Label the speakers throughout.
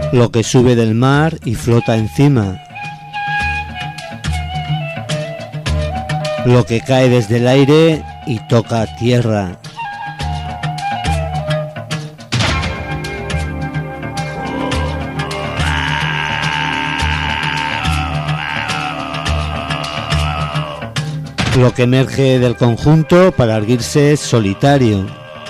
Speaker 1: lo que sube del mar y flota encima, lo que cae desde el aire y toca tierra. Lo que emerge del conjunto para erguirse solitario.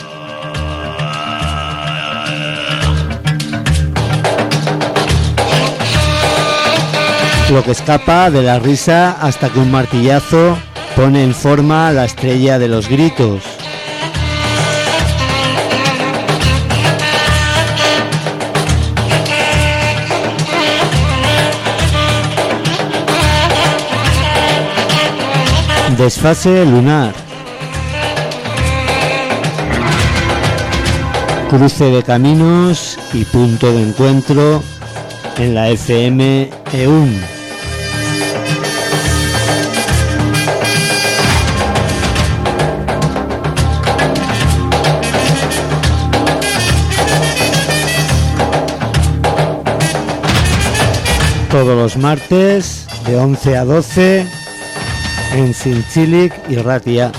Speaker 1: Lo que escapa de la risa hasta que un martillazo pone en forma la estrella de los gritos. Desfase lunar. Cruce de caminos y punto de encuentro en la FM EUN. Todos los martes de 11 a 12 en Zintzilik y Ratia.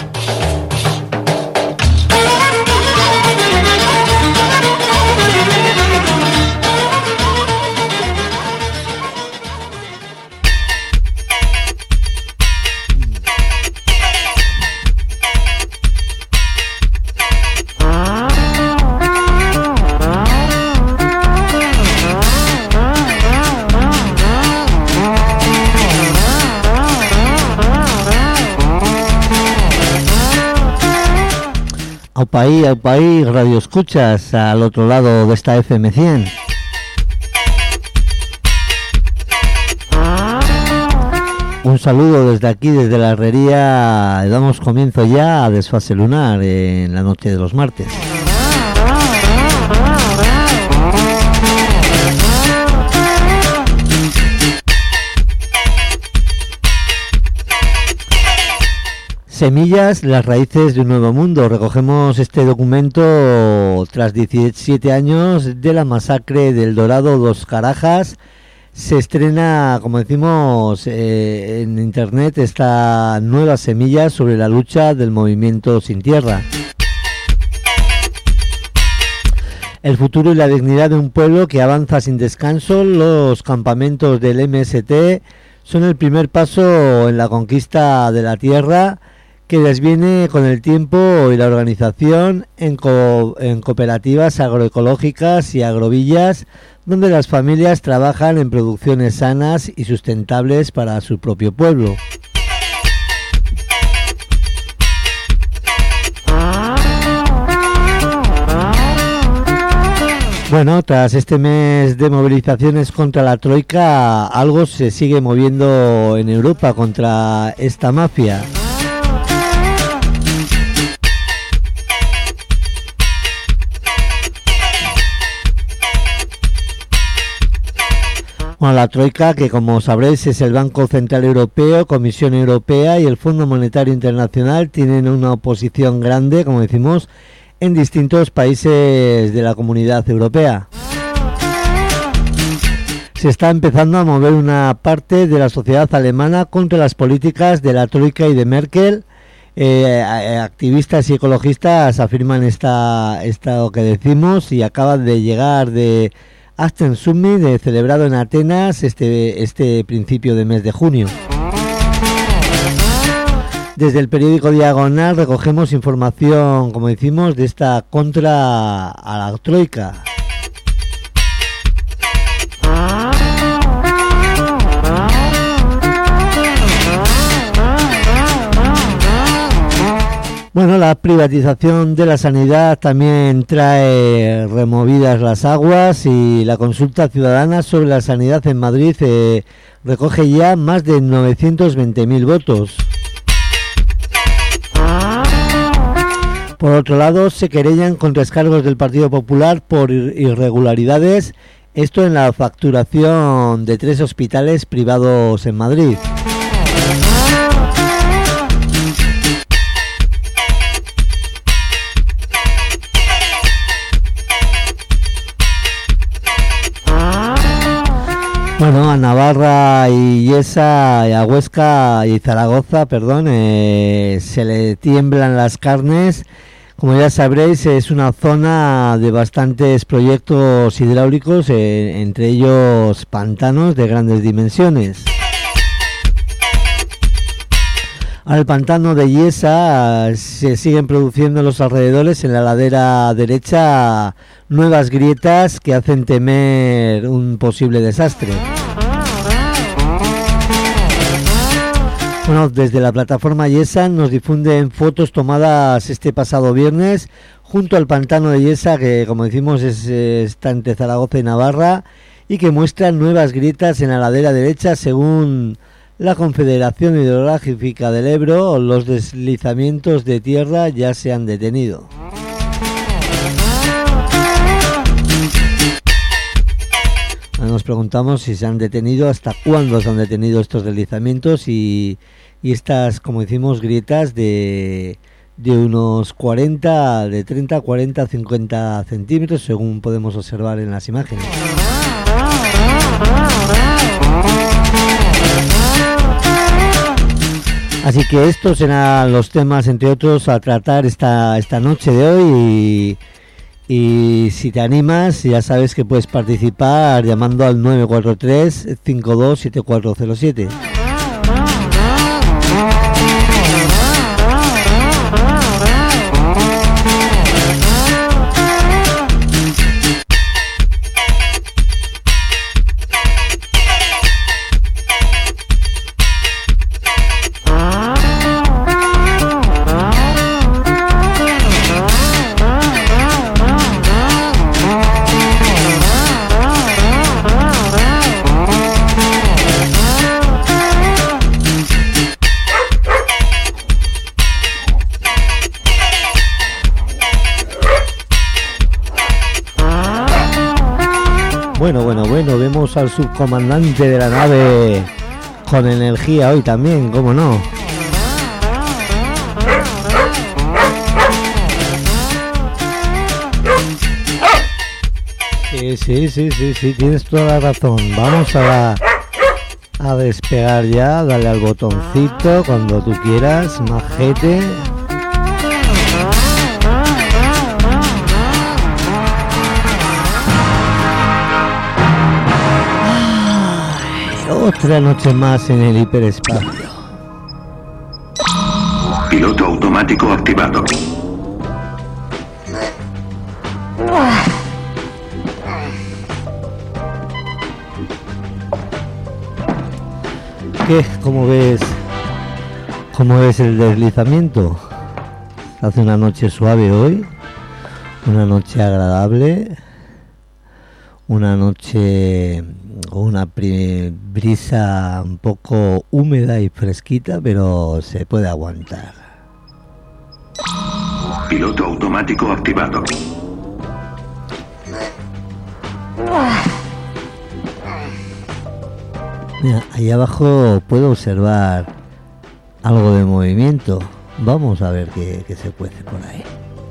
Speaker 1: Aupaí, radio escuchas al otro lado de esta FM 100. Un saludo desde aquí, desde la herrería. Damos comienzo ya a Desfase Lunar en la noche de los martes. Semillas, las raíces de un nuevo mundo. Recogemos este documento tras 17 años de la masacre del Dorado Dos Carajas. Se estrena, como decimos, en internet esta nueva semilla sobre la lucha del movimiento Sin Tierra. El futuro y la dignidad de un pueblo que avanza sin descanso. Los campamentos del MST son el primer paso en la conquista de la tierra, que desviene con el tiempo y la organización en cooperativas agroecológicas y agrovillas, donde las familias trabajan en producciones sanas y sustentables para su propio pueblo. Bueno, tras este mes de movilizaciones contra la Troika, algo se sigue moviendo en Europa contra esta mafia. Bueno, la Troika, que como sabréis es el Banco Central Europeo, Comisión Europea y el Fondo Monetario Internacional, tienen una oposición grande, como decimos, en distintos países de la Comunidad Europea. Se está empezando a mover una parte de la sociedad alemana contra las políticas de la Troika y de Merkel. Activistas y ecologistas afirman lo que decimos, y acaba de llegar de Asten Summit, celebrado en Atenas este principio de mes de junio. Desde el periódico Diagonal recogemos información, como decimos, de esta contra a la Troika. Bueno, la privatización de la sanidad también trae removidas las aguas, y la consulta ciudadana sobre la sanidad en Madrid recoge ya más de 920.000 votos. Por otro lado, se querellan contra descargos del Partido Popular por irregularidades, esto en la facturación de 3 hospitales privados en Madrid. Bueno, a Navarra y Yesa, y a Huesca y Zaragoza, perdón, se le tiemblan las carnes. Como ya sabréis, es una zona de bastantes proyectos hidráulicos, entre ellos pantanos de grandes dimensiones. Al pantano de Yesa se siguen produciendo en los alrededores, en la ladera derecha, nuevas grietas que hacen temer un posible desastre. Bueno, desde la plataforma Yesa nos difunden fotos tomadas este pasado viernes junto al pantano de Yesa, que como decimos está entre Zaragoza y Navarra, y que muestran nuevas grietas en la ladera derecha. Según la Confederación Hidrográfica del Ebro, los deslizamientos de tierra ya se han detenido. Nos preguntamos si se han detenido, hasta cuándo se han detenido estos deslizamientos y estas, como decimos, grietas de unos 30, 40, 50 centímetros, según podemos observar en las imágenes. Así que estos serán los temas, entre otros, a tratar esta noche de hoy. Y si te animas, ya sabes que puedes participar llamando al 943 527407. Bueno, vemos al subcomandante de la nave con energía hoy también, ¿cómo no? Sí, tienes toda la razón. Vamos a despegar ya, dale al botoncito cuando tú quieras, majete. Otra noche más en el hiperespacio.
Speaker 2: Piloto automático activado.
Speaker 1: ¿Qué? ¿Cómo ves el deslizamiento? Hace una noche suave hoy, una noche agradable, una noche con una brisa un poco húmeda y fresquita, pero se puede aguantar.
Speaker 2: Piloto automático activado.
Speaker 1: Mira, ahí abajo puedo observar algo de movimiento. Vamos a ver qué se cuece por ahí.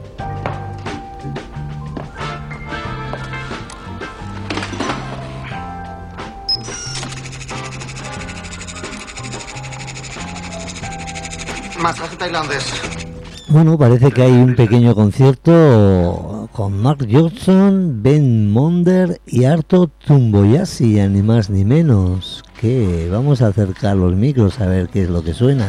Speaker 3: Masaje tailandés.
Speaker 1: Bueno, parece que hay un pequeño concierto con Mark Johnson, Ben Monder y Arto Tumboyasi, ni más ni menos. Que vamos a acercar los micros a ver qué es lo que suena.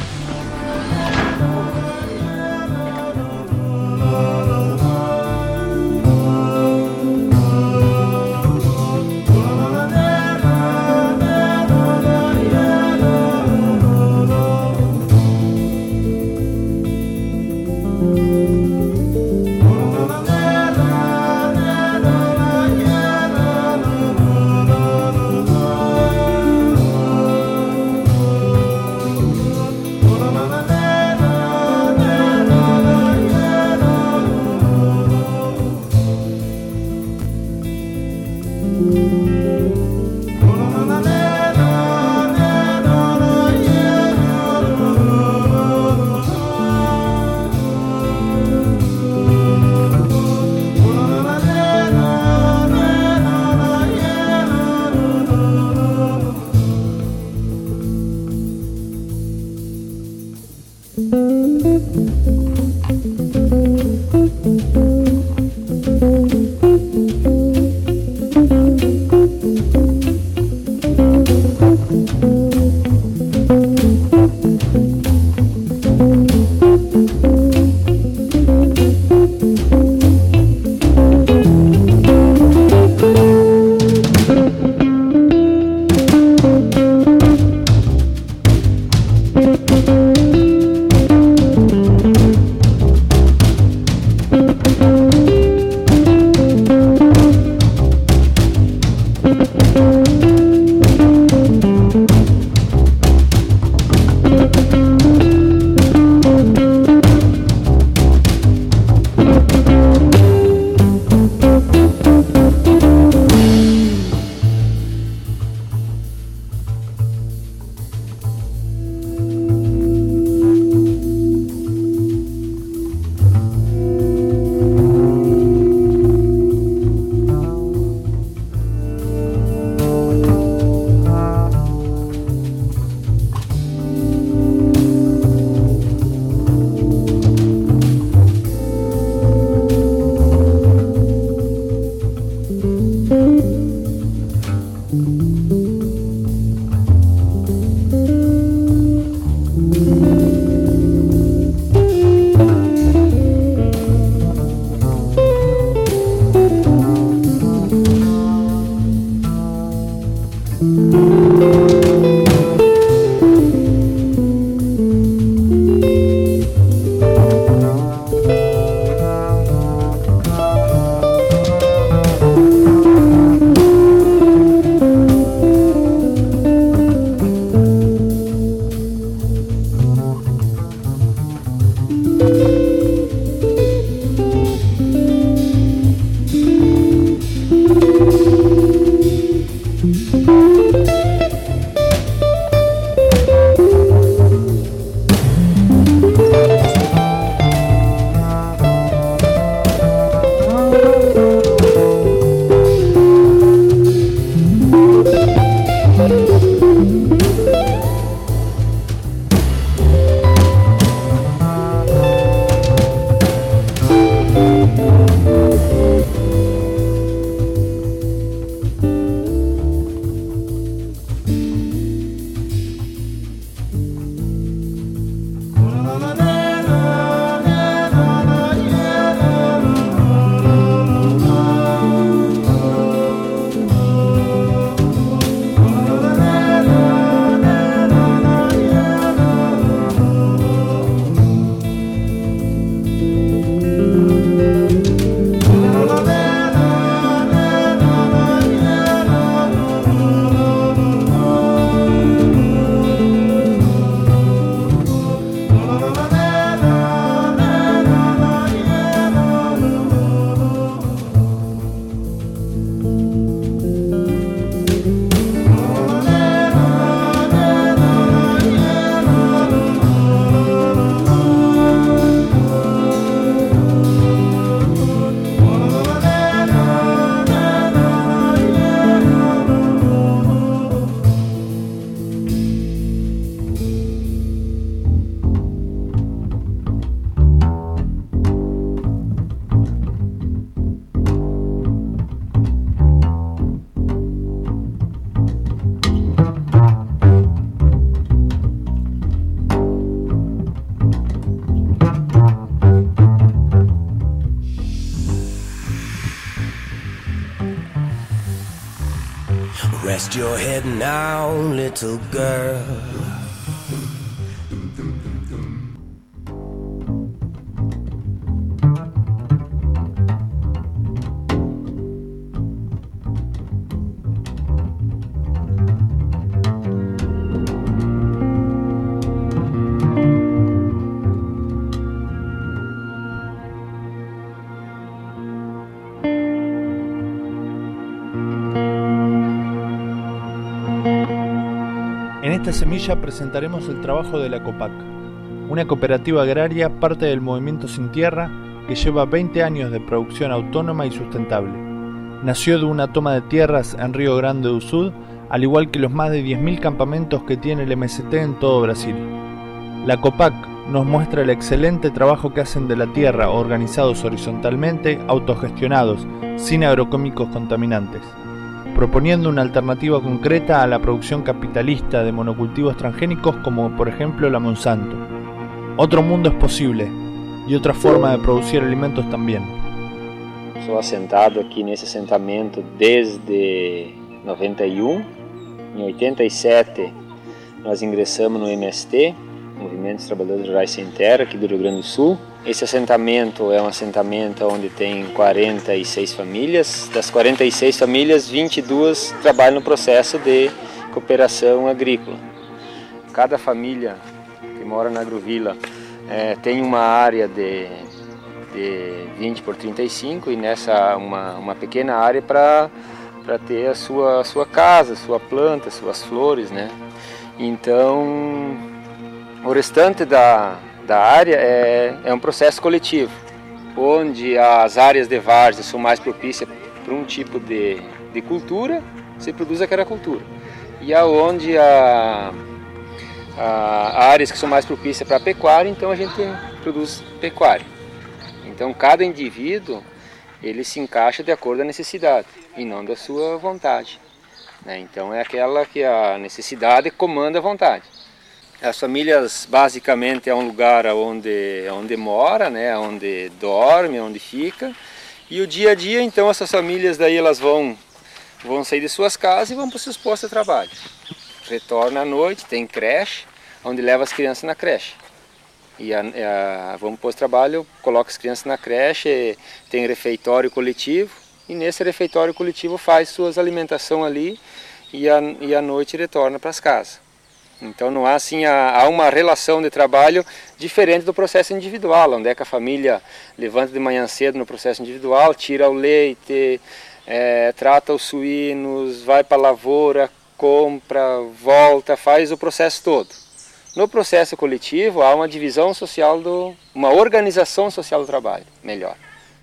Speaker 3: Rest your head now, little girl.
Speaker 4: En esta semilla presentaremos el trabajo de la COPAC, una cooperativa agraria parte del Movimiento Sin Tierra que lleva 20 años de producción autónoma y sustentable. Nació de una toma de tierras en Río Grande do Sul, al igual que los más de 10.000 campamentos que tiene el MST en todo Brasil. La COPAC nos muestra el excelente trabajo que hacen de la tierra, organizados horizontalmente, autogestionados, sin agroquímicos contaminantes, proponiendo una alternativa concreta a la producción capitalista de monocultivos transgénicos como por ejemplo la Monsanto. Otro mundo es posible y otra forma de producir alimentos también.
Speaker 5: Sou assentado aqui nesse assentamento desde 91. Em 87 nós ingressamos no MST, Movimento dos Trabalhadores Rurais Sem Terra, aqui do Rio Grande do Sul. Esse assentamento é um assentamento onde tem 46 famílias. Das 46 famílias, 22 trabalham no processo de cooperação agrícola. Cada família que mora na Agrovila tem uma área de 20 por 35 e nessa uma pequena área para ter a sua casa, sua planta, suas flores, né? Então, o restante da área é um processo coletivo, onde as áreas de várzea são mais propícias para um tipo de cultura, se produz aquela cultura. E aonde áreas que são mais propícias para a pecuária, então a gente produz pecuária. Então cada indivíduo ele se encaixa de acordo com a necessidade e não da sua vontade, né? Então é aquela que a necessidade comanda a vontade. As famílias basicamente é um lugar onde mora, né, onde dorme, onde fica, e o dia a dia então essas famílias daí elas vão sair de suas casas e vão para os seus postos de trabalho. Retorna à noite, tem creche, onde leva as crianças na creche. E vamos para o trabalho, coloca as crianças na creche, tem refeitório coletivo e nesse refeitório coletivo faz suas alimentação ali e à noite retorna para as casas. Então não há assim, há uma relação de trabalho diferente do processo individual, onde é que a família levanta de manhã cedo no processo individual, tira o leite, trata os suínos, vai para a lavoura, compra, volta, faz o processo todo. No processo coletivo há uma divisão social, uma organização social do trabalho, melhor.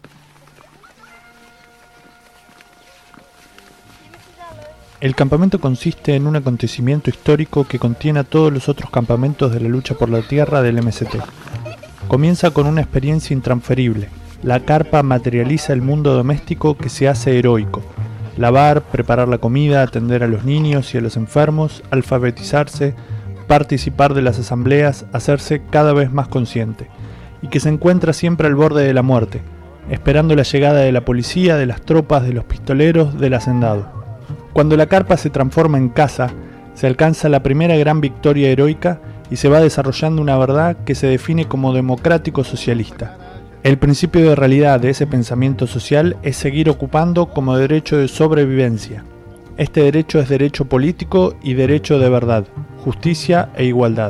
Speaker 4: El campamento consiste en un acontecimiento histórico que contiene a todos los otros campamentos de la lucha por la tierra del MST. Comienza con una experiencia intransferible. La carpa materializa el mundo doméstico que se hace heroico. Lavar, preparar la comida, atender a los niños y a los enfermos, alfabetizarse, participar de las asambleas, hacerse cada vez más consciente. Y que se encuentra siempre al borde de la muerte, esperando la llegada de la policía, de las tropas, de los pistoleros, del hacendado. Cuando la carpa se transforma en casa, se alcanza la primera gran victoria heroica y se va desarrollando una verdad que se define como democrático socialista. El principio de realidad de ese pensamiento social es seguir ocupando como derecho de sobrevivencia. Este derecho es derecho político y derecho de verdad, justicia e igualdad.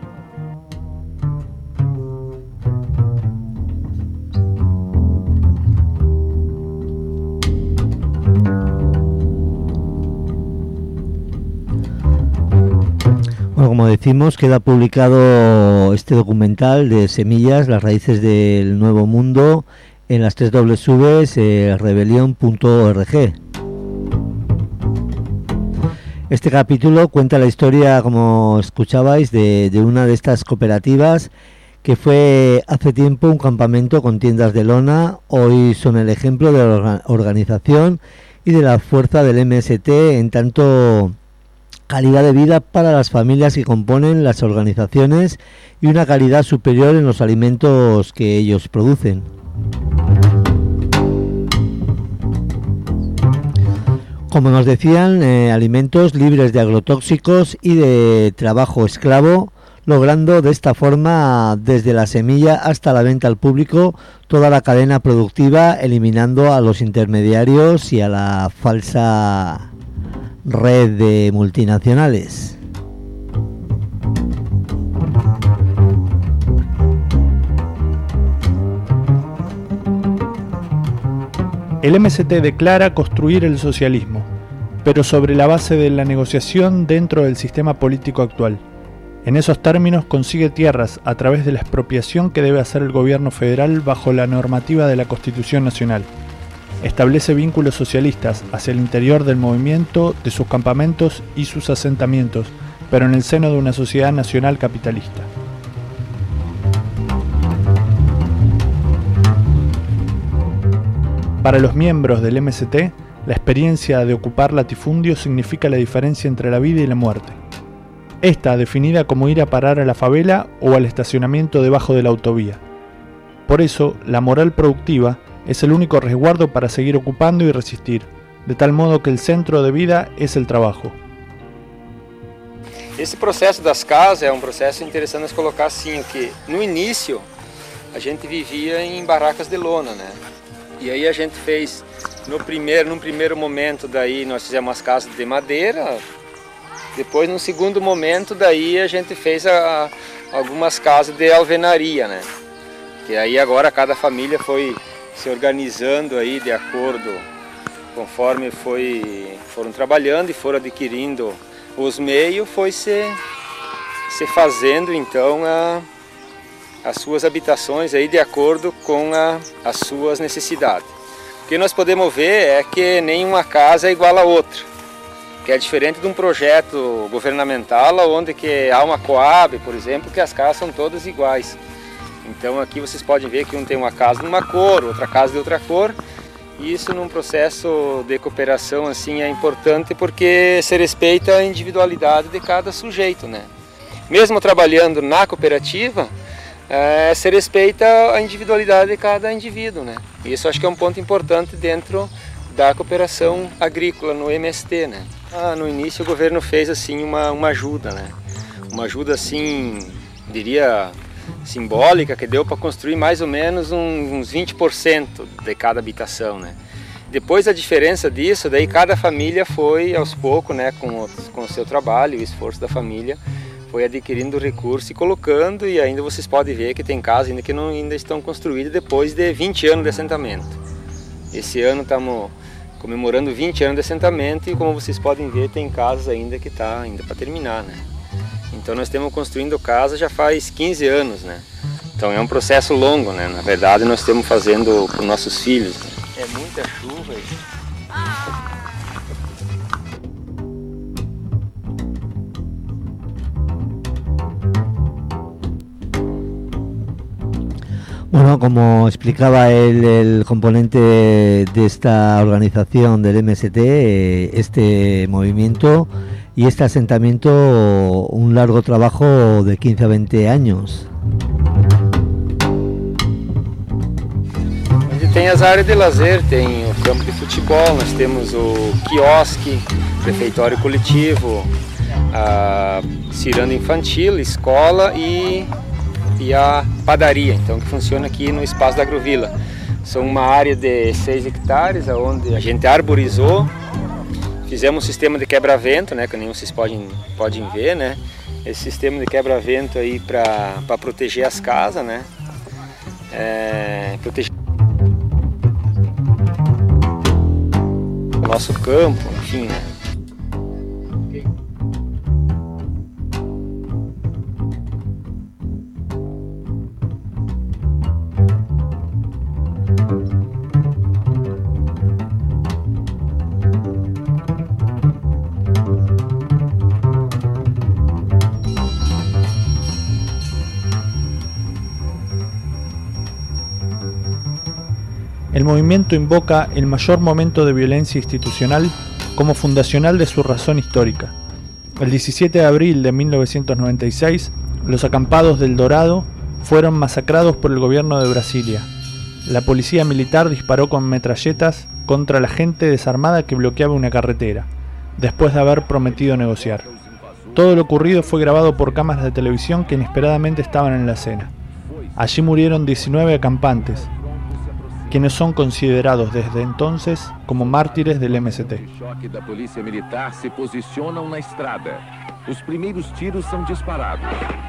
Speaker 1: Bueno, como decimos, queda publicado este documental de Semillas, las raíces del nuevo mundo, en las www.rebelion.org. Este capítulo cuenta la historia, como escuchabais, de una de estas cooperativas que fue hace tiempo un campamento con tiendas de lona. Hoy son el ejemplo de la organización y de la fuerza del MST en tanto calidad de vida para las familias que componen las organizaciones y una calidad superior en los alimentos que ellos producen. Como nos decían, alimentos libres de agrotóxicos y de trabajo esclavo, logrando de esta forma, desde la semilla hasta la venta al público, toda la cadena productiva, eliminando a los intermediarios y a la falsa red de multinacionales.
Speaker 4: El MST declara construir el socialismo, pero sobre la base de la negociación dentro del sistema político actual. En esos términos consigue tierras a través de la expropiación que debe hacer el gobierno federal bajo la normativa de la Constitución Nacional. Establece vínculos socialistas hacia el interior del movimiento, de sus campamentos y sus asentamientos, pero en el seno de una sociedad nacional capitalista. Para los miembros del MST, la experiencia de ocupar latifundios significa la diferencia entre la vida y la muerte. Esta definida como ir a parar a la favela o al estacionamiento debajo de la autovía. Por eso, la moral productiva es el único resguardo para seguir ocupando y resistir, de tal modo que el centro de vida es el trabajo.
Speaker 5: Esse processo das casas é processo interessante nós colocar assim, que no início a gente vivia em barracas de lona, né? E aí a gente fez, num primeiro momento, daí nós fizemos as casas de madeira. Depois, num segundo momento, daí a gente fez algumas casas de alvenaria, né? Que aí agora cada família foi se organizando aí de acordo, conforme foram trabalhando e foram adquirindo os meios, foi se fazendo então as suas habitações aí de acordo com as suas necessidades. O que nós podemos ver é que nenhuma casa é igual a outra, que é diferente de um projeto governamental onde que há uma Coab, por exemplo, que as casas são todas iguais. Então aqui vocês podem ver que um tem uma casa de uma cor, outra casa de outra cor. E isso num processo de cooperação assim é importante porque se respeita a individualidade de cada sujeito, né? Mesmo trabalhando na cooperativa, se respeita a individualidade de cada indivíduo, né? E isso acho que é um ponto importante dentro da cooperação agrícola no MST, né? No início o governo fez assim uma ajuda, né? Uma ajuda assim, diria, simbólica, que deu para construir mais ou menos uns 20% de cada habitação, né? Depois a diferença disso, daí cada família foi aos poucos, né, com o seu trabalho, o esforço da família, foi adquirindo recurso e colocando, e ainda vocês podem ver que tem casas ainda que ainda estão construídas depois de 20 anos de assentamento. Esse ano estamos comemorando 20 anos de assentamento e como vocês podem ver tem casas ainda que está ainda para terminar, né? Então nós estamos construindo casa já faz 15 anos, né? Então é um processo longo, né? Na verdade nós estamos fazendo para os nossos filhos, né? É muita chuva aí.
Speaker 1: Bueno, como explicaba el componente de esta organización del MST, este movimiento y este asentamiento, un largo trabajo de 15 a 20 años.
Speaker 5: Tem as áreas de lazer, tem o campo de futebol, nós temos o quiosque, refeitório coletivo, a ciranda infantil, escola e a padaria, então, que funciona aqui no espaço da Agrovila. São uma área de 6 hectares, onde a gente arborizou, fizemos um sistema de quebra-vento, né, que nem vocês podem ver, né, esse sistema de quebra-vento aí para proteger as casas, né, proteger o nosso campo, enfim, né.
Speaker 4: El movimiento invoca el mayor momento de violencia institucional como fundacional de su razón histórica. El 17 de abril de 1996, los acampados del Dorado fueron masacrados por el gobierno de Brasilia. La policía militar disparó con metralletas contra la gente desarmada que bloqueaba una carretera, después de haber prometido negociar. Todo lo ocurrido fue grabado por cámaras de televisión que inesperadamente estaban en la escena. Allí murieron 19 acampantes, quienes son considerados desde entonces como mártires del MST.
Speaker 6: Choque da polícia militar se posicionam na estrada. Os primeiros tiros são disparados.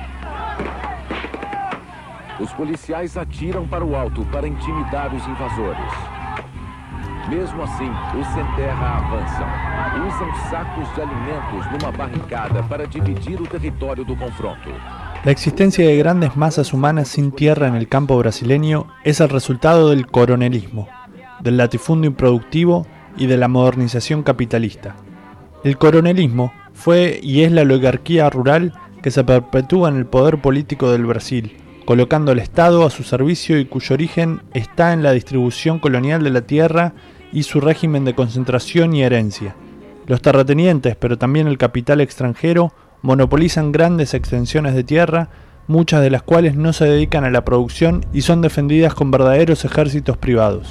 Speaker 6: Os policiais atiram para o alto para intimidar os invasores. Mesmo assim, os sem terra avançam. Usam sacos de alimentos numa barricada para dividir o território do confronto.
Speaker 4: La existencia de grandes masas humanas sin tierra en el campo brasileño es el resultado del coronelismo, del latifundio improductivo y de la modernización capitalista. El coronelismo fue y es la oligarquía rural que se perpetúa en el poder político del Brasil, colocando al Estado a su servicio y cuyo origen está en la distribución colonial de la tierra y su régimen de concentración y herencia. Los terratenientes, pero también el capital extranjero, monopolizan grandes extensiones de tierra, muchas de las cuales no se dedican a la producción y son defendidas con verdaderos ejércitos privados.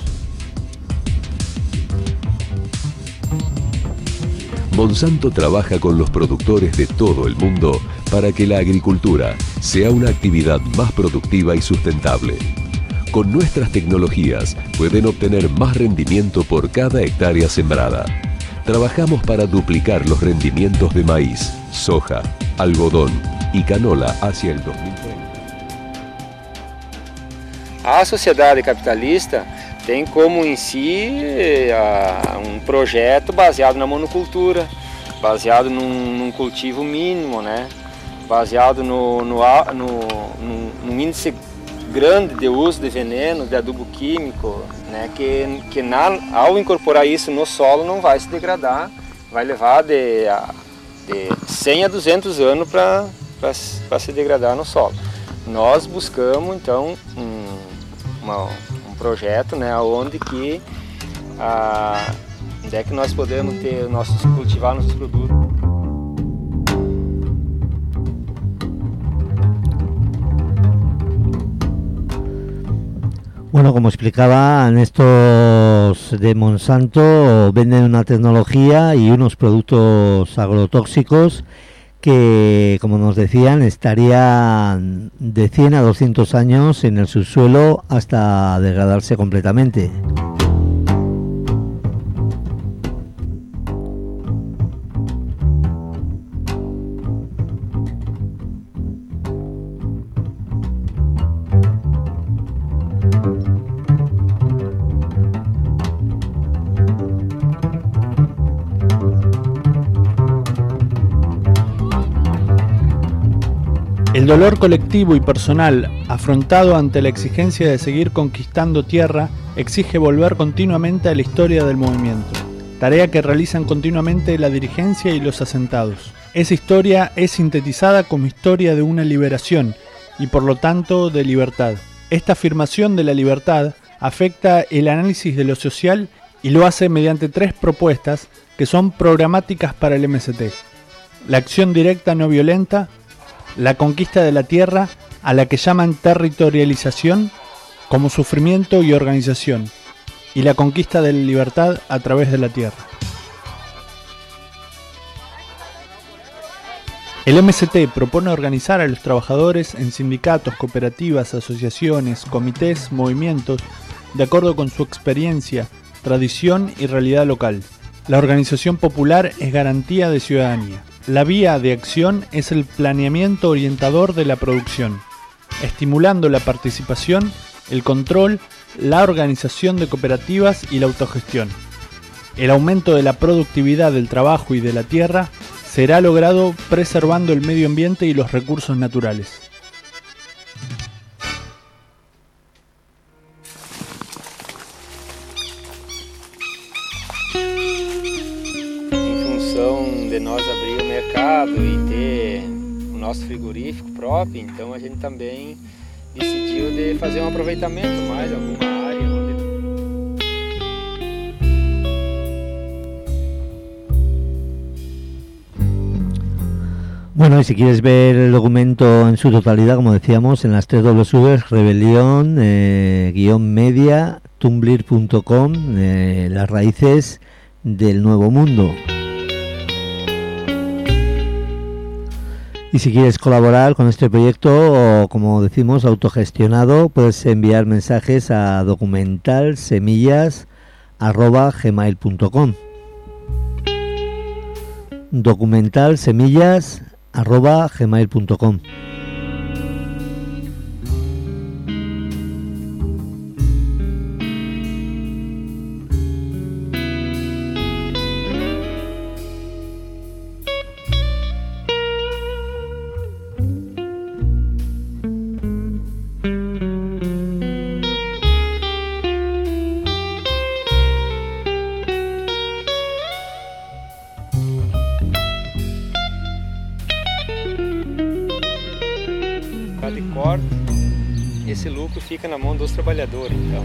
Speaker 7: Monsanto trabaja con los productores de todo el mundo para que la agricultura sea una actividad más productiva y sustentable. Con nuestras tecnologías pueden obtener más rendimiento por cada hectárea sembrada. Trabajamos para duplicar los rendimientos de maíz, soja, algodón y canola hacia el 2030.
Speaker 5: A sociedade capitalista tem como em si projeto baseado na monocultura, baseado num cultivo mínimo, né? Baseado num índice grande de uso de veneno, de adubo químico, né? Ao incorporar isso no solo não vai se degradar, vai levar de 100 a 200 anos para se degradar no solo. Nós buscamos então um projeto, né, onde que nós podemos cultivar nossos produtos.
Speaker 1: Bueno, como explicaban, estos de Monsanto venden una tecnología y unos productos agrotóxicos que, como nos decían, estarían de 100 a 200 años en el subsuelo hasta degradarse completamente.
Speaker 4: El dolor colectivo y personal, afrontado ante la exigencia de seguir conquistando tierra, exige volver continuamente a la historia del movimiento, tarea que realizan continuamente la dirigencia y los asentados. Esa historia es sintetizada como historia de una liberación y por lo tanto de libertad. Esta afirmación de la libertad afecta el análisis de lo social y lo hace mediante 3 propuestas que son programáticas para el MST: la acción directa no violenta, la conquista de la tierra, a la que llaman territorialización, como sufrimiento y organización, y la conquista de la libertad a través de la tierra. El MST propone organizar a los trabajadores en sindicatos, cooperativas, asociaciones, comités, movimientos, de acuerdo con su experiencia, tradición y realidad local. La organización popular es garantía de ciudadanía. La vía de acción es el planeamiento orientador de la producción, estimulando la participación, el control, la organización de cooperativas y la autogestión. El aumento de la productividad del trabajo y de la tierra será logrado preservando el medio ambiente y los recursos naturales.
Speaker 5: De nós abrir o mercado e ter o nosso frigorífico próprio, então a gente também decidiu de fazer um aproveitamento mais alguma área onde...
Speaker 1: Bueno, y si quieres ver el documento en su totalidad, como decíamos, en las 3 www, rebelión-media, tumblr.com, las raíces del nuevo mundo. Y si quieres colaborar con este proyecto, o como decimos, autogestionado, puedes enviar mensajes a documentalsemillas@gmail.com. documentalsemillas@gmail.com.
Speaker 5: Esse lucro fica na mão dos trabalhadores, então.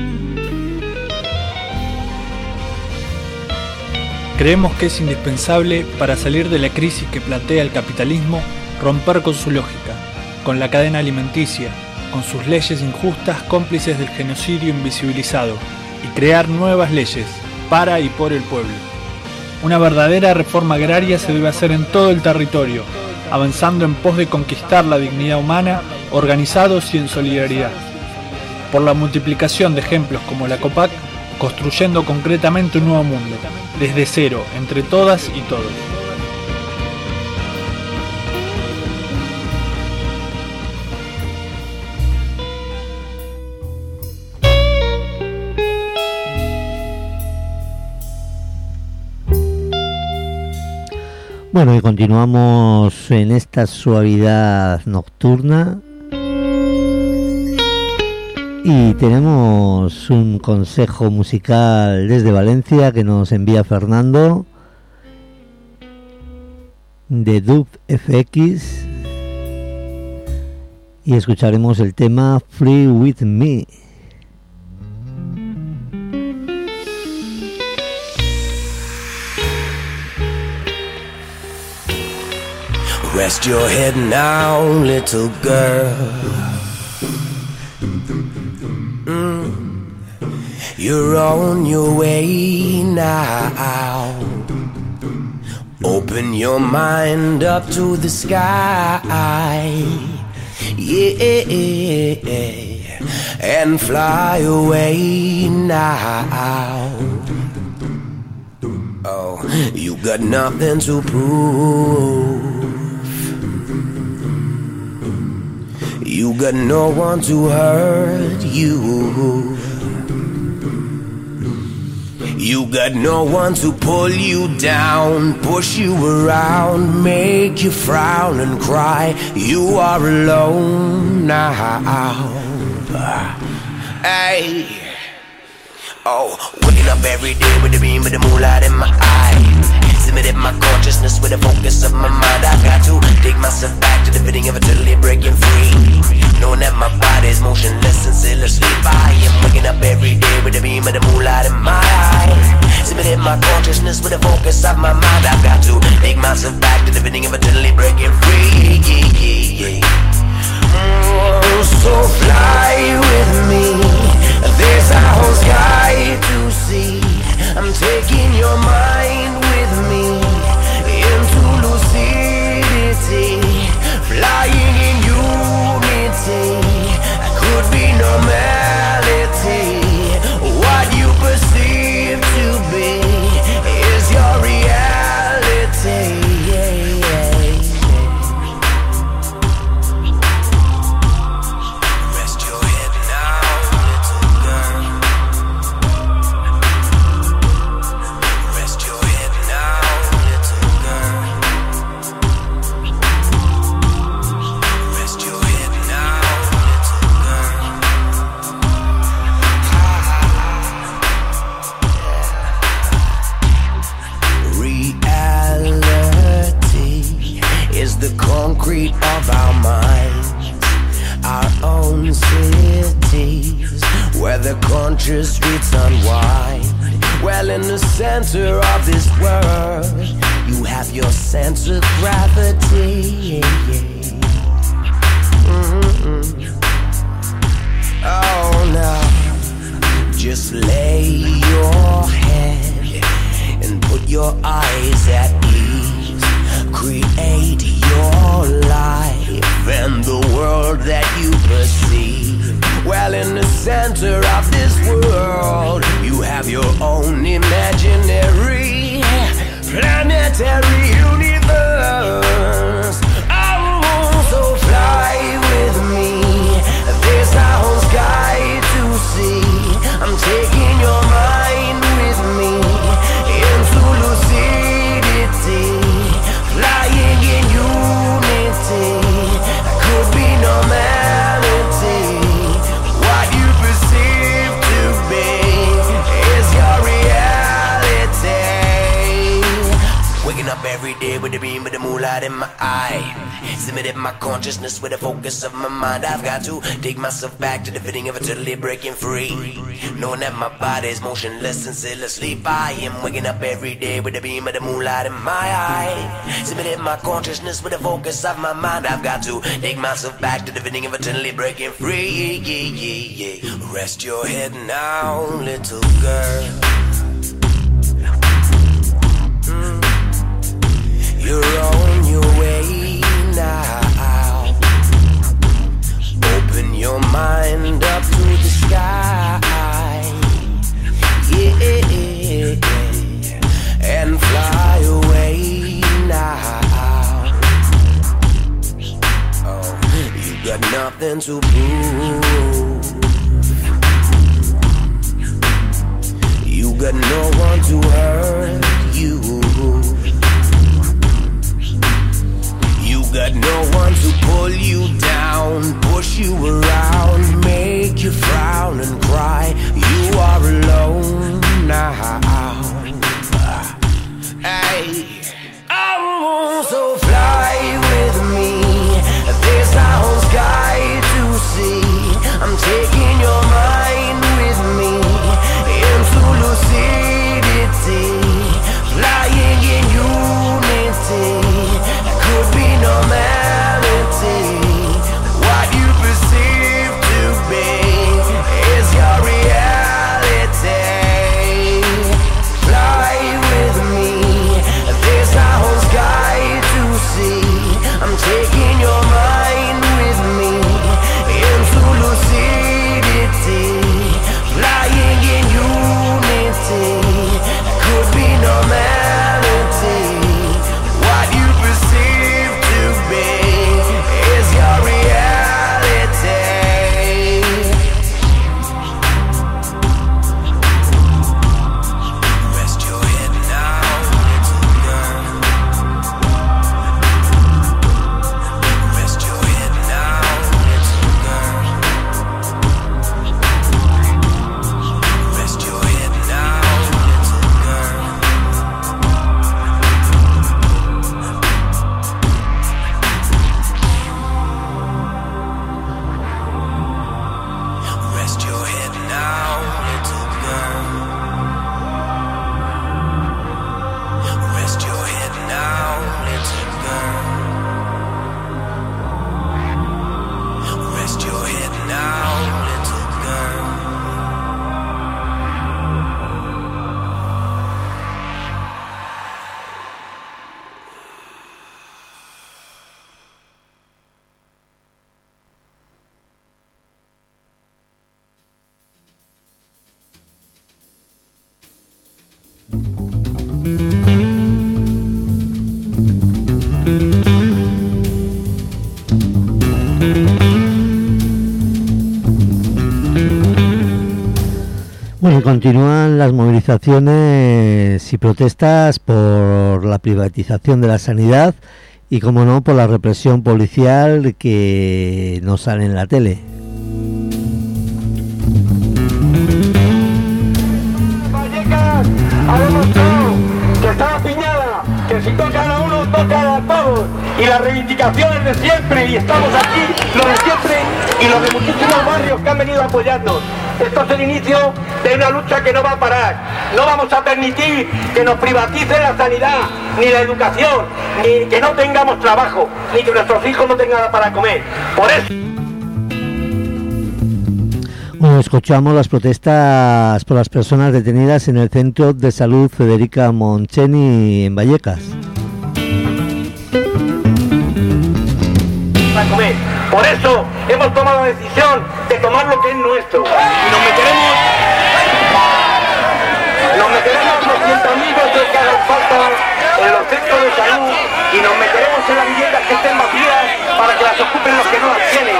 Speaker 4: Creemos que es indispensable, para salir de la crisis que plantea el capitalismo, romper con su lógica, con la cadena alimenticia, con sus leyes injustas cómplices del genocidio invisibilizado, y crear nuevas leyes para y por el pueblo. Una verdadera reforma agraria se debe hacer en todo el territorio, avanzando en pos de conquistar la dignidad humana, organizados y en solidaridad. Por la multiplicación de ejemplos como la COPAC, construyendo concretamente un nuevo mundo, desde cero, entre todas y todos.
Speaker 1: Bueno, y continuamos en esta suavidad nocturna y tenemos un consejo musical desde Valencia que nos envía Fernando de Dub FX y escucharemos el tema Free With Me.
Speaker 3: Rest your head now, little girl. You're on your way now. Open your mind up to the sky, yeah, and fly away now. Oh, you got nothing to prove. You got no one to hurt you. You got no one to pull you down, push you around, make you frown and cry. You are alone now. Hey. Oh, waking up every day with the beam of the moonlight in my eye. Submitted my consciousness with the focus of my mind. I got to take myself back to the beginning of it, totally breaking free. Knowing that my body's motionless and still asleep. I am waking up every day with the beam of the moonlight in my eye. Submitted my consciousness with the focus of my mind. I got to take myself back to the beginning of it, totally breaking free. So fly with me. There's a whole sky to see. I'm taking your mind with me into lucidity, flying in unity. Could be normality. What you perceive to be is your reality. Concrete of our minds, our own cities, where the conscious streets unwind. Well, in the center of this world, you have your center of gravity. Oh, now just lay your head and put your eyes at ease. Create your life and the world that you perceive. Well, in the center of this world, you have your own imaginary planetary universe. Oh, so fly with me. There's our own sky to see. I'm taking your mind with me into lucidity, flying in unity. Could be normality. What you perceive to be is your reality. Waking up every day with the beam of the moonlight in my eye. Submitted my consciousness with the focus of my mind. I've got to take myself back to the feeling of totally breaking free. Knowing that my body is motionless and still asleep. I am waking up every day with the beam of the moonlight in my eye. Submitted my consciousness with the focus of my mind. I've got to take myself back to the feeling of totally breaking free. Rest your head now, little girl. You're on your way now. Open your mind up to the sky, yeah, and fly away now. Oh, you got nothing to prove. You got no one to hurt you. You got no one to pull you down, push you around, make you frown and cry. You are alone now. Hey, oh, so fly with me. There's our own sky to see. I'm taking your mind with me into lucidity, flying in unity. Could be normality. What you perceive to be is your reality. Fly with me. There's our own sky to see. I'm taking your mind with me into lucidity, flying in unity. Could be normality. What you perceive to be is your reality. Rest your head now, little girl. Rest your head now, little girl. Rest your head now, little girl. Rest your head now, little girl. Rest your head now, little girl. Rest your head now, little girl.
Speaker 1: Bueno, continúan las movilizaciones y protestas por la privatización de la sanidad y, como no, por la represión policial que no sale en la tele.
Speaker 8: Vallecas ha demostrado que está apiñada, que si tocan a uno, tocan a todos. y las reivindicaciones de siempre, y estamos aquí, los de siempre y los de muchísimos barrios que han venido a apoyarnos. Esto es el inicio de una lucha que no va a parar. No vamos a permitir que nos privatice la sanidad, ni la educación, ni que no tengamos trabajo, ni que nuestros hijos no tengan nada para comer. Por eso...
Speaker 1: Bueno, escuchamos las protestas por las personas detenidas en el Centro de Salud Federica Moncheni en Vallecas.
Speaker 8: Por eso hemos tomado la decisión de tomar lo que es nuestro. Y nos meteremos 200.000 veces que hagan falta en los centros de salud, y nos meteremos en las viviendas que estén vacías para que las ocupen los que no las tienen.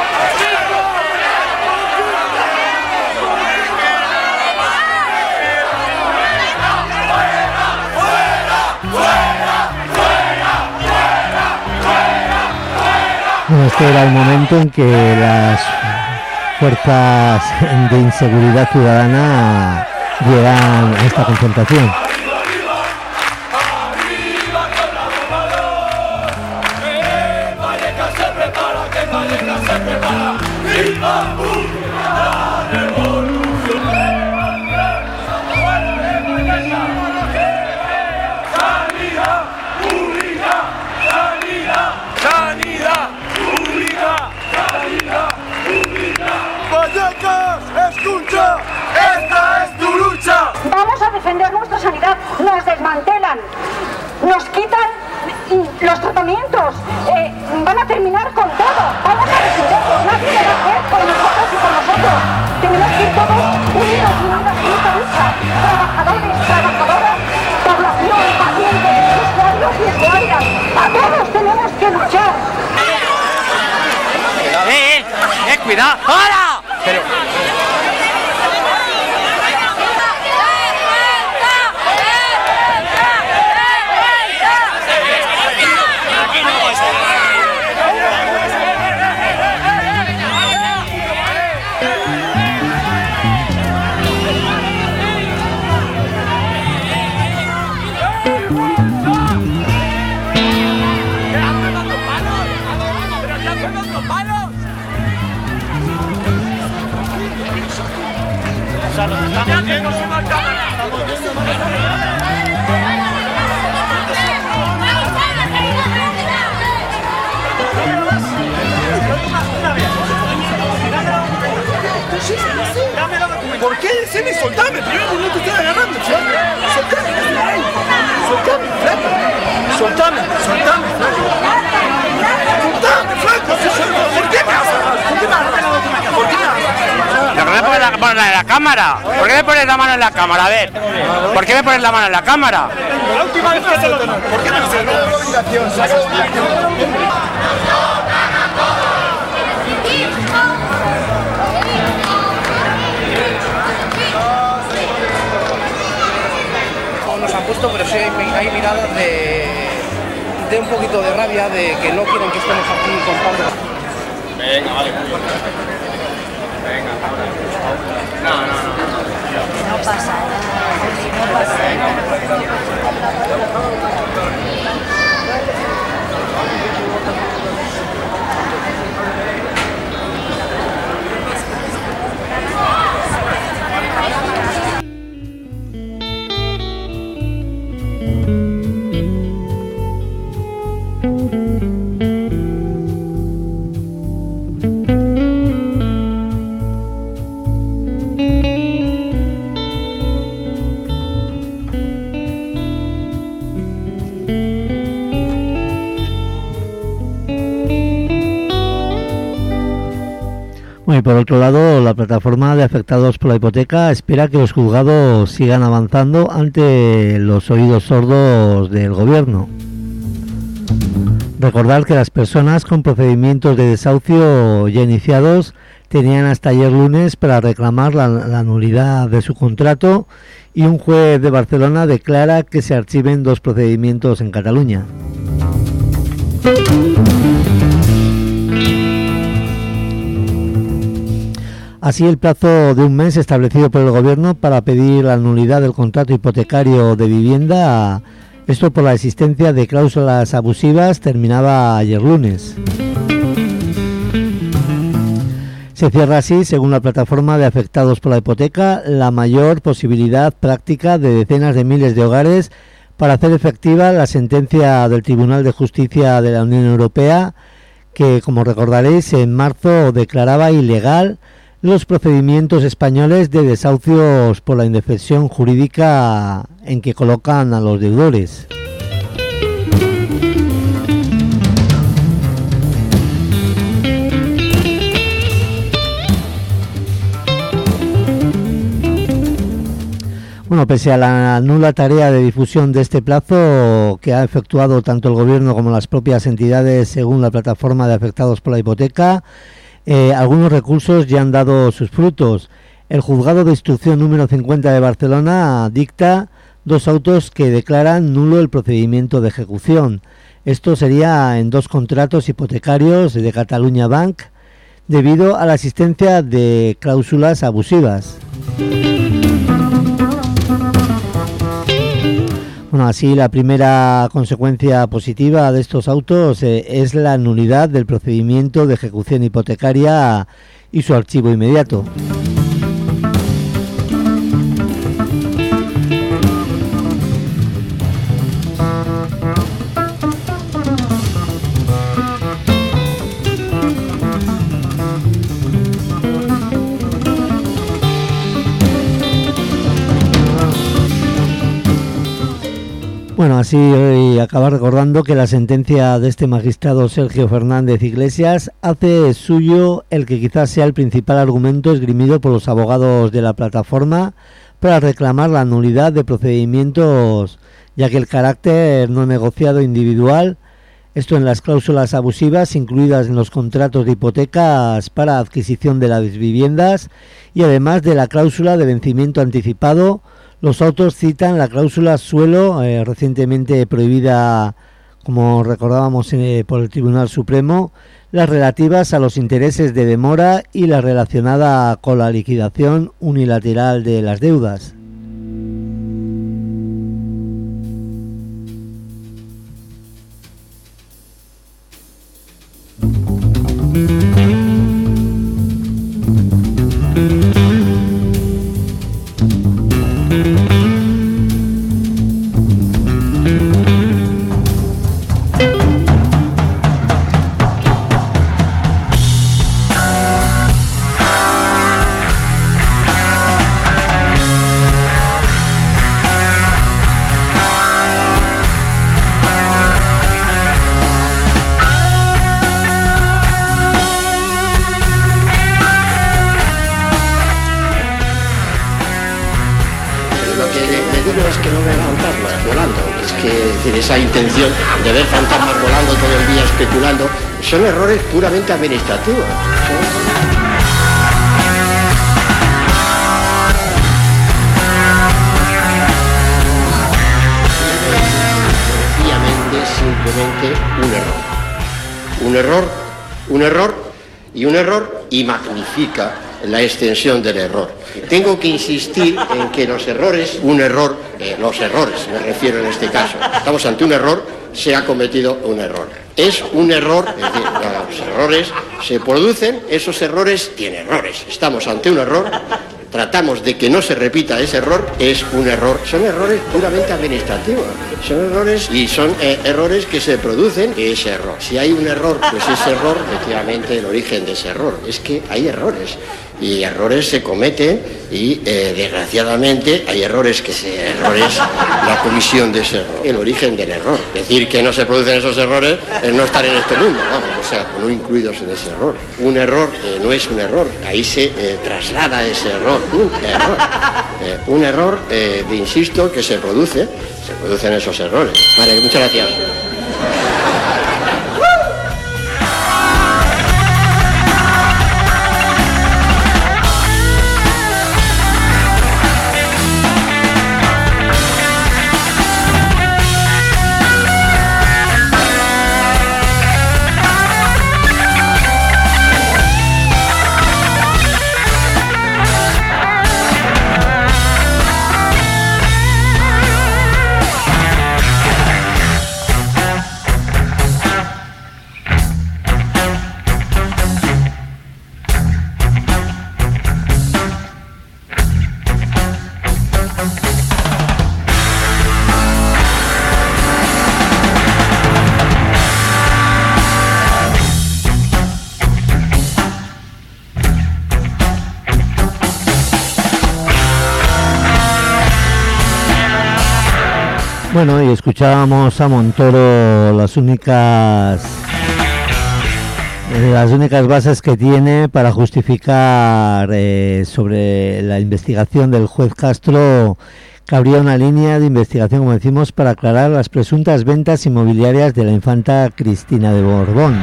Speaker 1: Bueno, este era el momento en que las fuerzas de inseguridad ciudadana llegan a esta confrontación.
Speaker 8: ¡Escucha! ¡Esta es tu lucha!
Speaker 9: Vamos a defender nuestra sanidad. Nos desmantelan, nos quitan los tratamientos, van a terminar con todo. Vamos a defenderlos. Nadie lo va a hacer por nosotros y por nosotros. Tenemos que ir todos unidos en esta lucha. Trabajadores, trabajadoras, población, pacientes, usuarios y usuarias. A todos tenemos que luchar.
Speaker 8: ¡Cuidado! ¡Ahora! Pero...
Speaker 10: ¿Por qué? Semi, soltame, primero no te estoy agarrando, chaval. Soltame, soltame, flaco. Soltame, flaco. Soltame, flaco. ¿Por qué me vas a agarrar? ¿Por qué me agarras? ¿Por qué me agarras?
Speaker 11: ¿Por qué me pones la mano en la cámara? ¿Por qué me pones la mano en la cámara? A ver, ¿por qué me pones la mano en la cámara?
Speaker 10: La última vez que se lo... ¿Por qué me haces
Speaker 12: Nos han puesto, pero sí hay miradas de un poquito de rabia, de que no quieren que estemos aquí contando.
Speaker 11: Venga, vale. Venga, ahora. No pasa nada. No pasa nada.
Speaker 1: Y por otro lado, la plataforma de afectados por la hipoteca espera que los juzgados sigan avanzando ante los oídos sordos del gobierno. Recordar que las personas con procedimientos de desahucio ya iniciados tenían hasta ayer lunes para reclamar la nulidad de su contrato, y un juez de Barcelona declara que se archiven 2 procedimientos en Cataluña. Así, el plazo de un mes establecido por el Gobierno para pedir la nulidad del contrato hipotecario de vivienda Esto por la existencia de cláusulas abusivas terminaba ayer lunes. Se cierra así, según la plataforma de afectados por la hipoteca, la mayor posibilidad práctica de decenas de miles de hogares para hacer efectiva la sentencia del Tribunal de Justicia de la Unión Europea, que, como recordaréis, en marzo declaraba ilegal los procedimientos españoles de desahucios por la indefensión jurídica en que colocan a los deudores. Bueno, pese a la nula tarea de difusión de este plazo que ha efectuado tanto el Gobierno como las propias entidades según la plataforma de afectados por la hipoteca, algunos recursos ya han dado sus frutos. El Juzgado de Instrucción número 50 de Barcelona dicta 2 autos que declaran nulo el procedimiento de ejecución. Esto sería en 2 contratos hipotecarios de Catalunya Bank debido a la existencia de cláusulas abusivas. Bueno, así la primera consecuencia positiva de estos autos es la nulidad del procedimiento de ejecución hipotecaria y su archivo inmediato. Bueno, así hoy acaba recordando que la sentencia de este magistrado Sergio Fernández Iglesias hace suyo el que quizás sea el principal argumento esgrimido por los abogados de la plataforma para reclamar la nulidad de procedimientos, ya que el carácter no negociado individual, esto en las cláusulas abusivas incluidas en los contratos de hipotecas para adquisición de las viviendas y además de la cláusula de vencimiento anticipado. Los autos citan la cláusula suelo, recientemente prohibida, como recordábamos, por el Tribunal Supremo, las relativas a los intereses de demora y la relacionada con la liquidación unilateral de las deudas.
Speaker 13: Esa intención de ver fantasmas volando todo el día especulando son errores puramente administrativos. Sencillamente, simplemente un error y magnifica la extensión del error. Tengo que insistir en que los errores, me refiero en este caso, estamos ante un error, se ha cometido un error. Es un error, es decir, los errores se producen, esos errores tienen errores. Estamos ante un error, tratamos de que no se repita ese error, es un error. Son errores puramente administrativos, son errores y son errores que se producen ese error. Si hay un error, pues ese error, efectivamente, el origen de ese error. Es que hay errores. Y errores se cometen y desgraciadamente hay errores la comisión de ese error, el origen del error. Decir que no se producen esos errores es no estar en este mundo, no incluidos en ese error. Un error no es un error, ahí se traslada ese error, un error, insisto, que se producen esos errores. Vale, muchas gracias.
Speaker 1: Bueno, y escuchábamos a Montoro las únicas bases que tiene para justificar sobre la investigación del juez Castro, que habría una línea de investigación, como decimos, para aclarar las presuntas ventas inmobiliarias de la infanta Cristina de Borbón.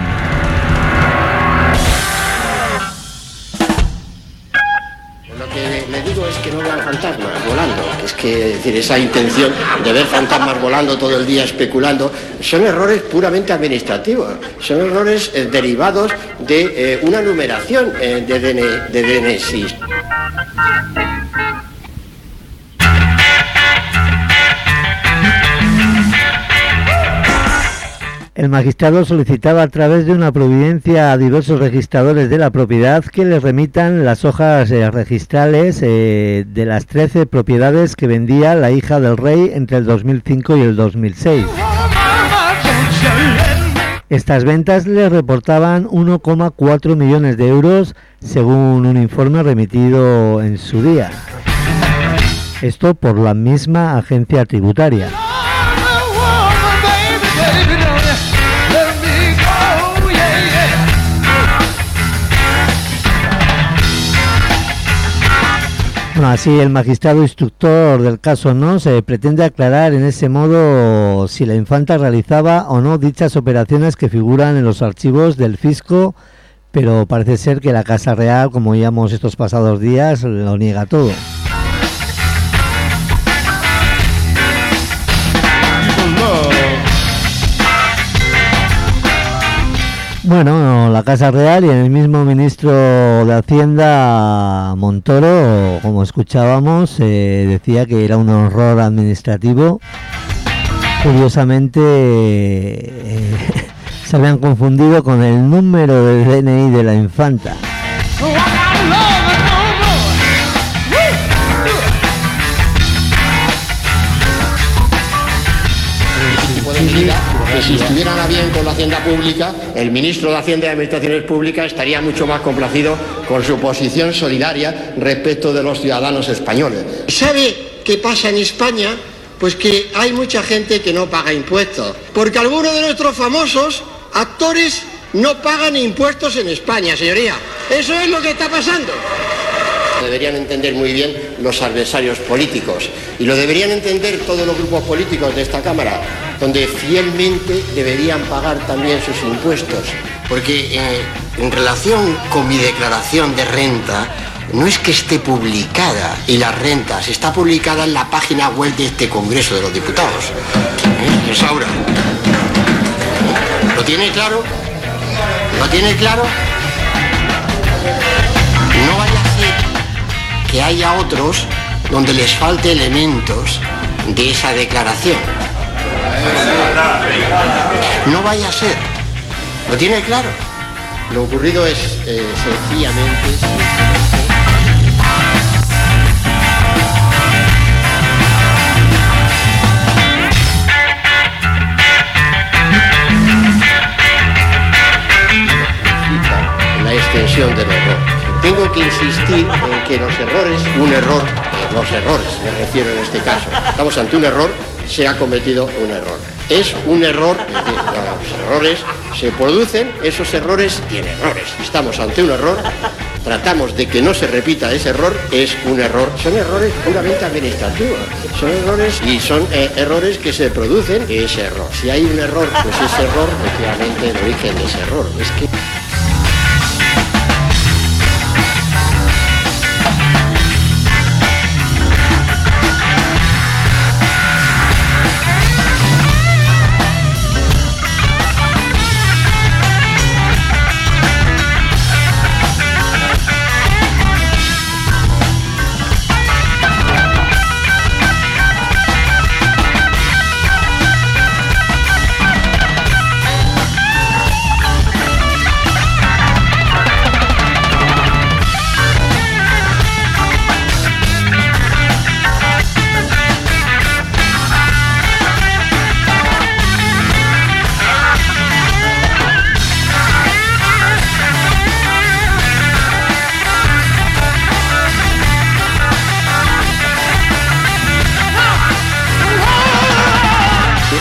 Speaker 13: Que no vean fantasmas volando, es que decir, esa intención de ver fantasmas volando todo el día especulando, son errores puramente administrativos, son errores derivados de una numeración de DNSI.
Speaker 1: El magistrado solicitaba a través de una providencia a diversos registradores de la propiedad que le remitan las hojas registrales de las 13 propiedades que vendía la hija del rey entre el 2005 y el 2006. Estas ventas le reportaban 1,4 millones de euros, según un informe remitido en su día. Esto por la misma agencia tributaria. Bueno, así el magistrado instructor del caso no se pretende aclarar en ese modo si la infanta realizaba o no dichas operaciones que figuran en los archivos del fisco, pero parece ser que la Casa Real, como oíamos estos pasados días, lo niega todo. Bueno, la Casa Real y el mismo ministro de Hacienda, Montoro, como escuchábamos, decía que era un error administrativo. Curiosamente, se habían confundido con el número del DNI de la infanta.
Speaker 13: Que si estuvieran a bien con la Hacienda Pública, el ministro de Hacienda y Administraciones Públicas estaría mucho más complacido con su posición solidaria respecto de los ciudadanos españoles. ¿Sabe qué pasa en España? Pues que hay mucha gente que no paga impuestos, porque algunos de nuestros famosos actores no pagan impuestos en España, señoría. Eso es lo que está pasando. Deberían entender muy bien los adversarios políticos y lo deberían entender todos los grupos políticos de esta Cámara, donde fielmente deberían pagar también sus impuestos. Porque en relación con mi declaración de renta, no es que esté publicada y las rentas, está publicada en la página web de este Congreso de los Diputados. Rosaura, ¿lo tiene claro? ¿Lo tiene claro? No vaya a ser que haya otros donde les falte elementos de esa declaración. No vaya a ser. ¿Lo tiene claro? Lo ocurrido es sencillamente... la extensión del error. Tengo que insistir en que los errores, me refiero en este caso, estamos ante un error, se ha cometido un error. Es un error, es decir, los errores se producen, esos errores tienen errores. Estamos ante un error, tratamos de que no se repita ese error, es un error. Son errores puramente administrativos, son errores y son errores que se producen de ese error. Si hay un error, pues ese error, efectivamente, el origen de ese error es que...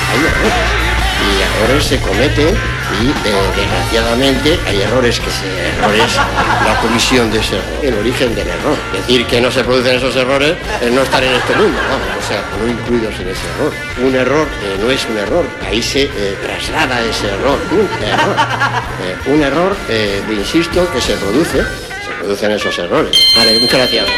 Speaker 13: hay errores se cometen y desgraciadamente hay errores la comisión de ese error, el origen del error. Decir que no se producen esos errores es no estar en este mundo, o sea, no incluidos en ese error. Un error no es un error, ahí se traslada ese error, un error, insisto, que se producen esos errores. Vale, muchas gracias.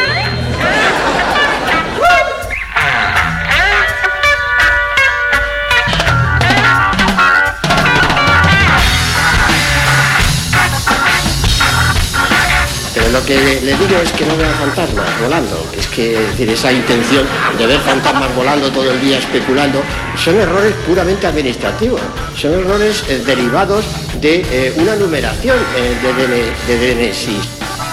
Speaker 13: Lo que le digo es que no vean fantasmas volando, es decir, esa intención de ver fantasmas volando todo el día especulando, son errores puramente administrativos, son errores derivados de una numeración de DNSI.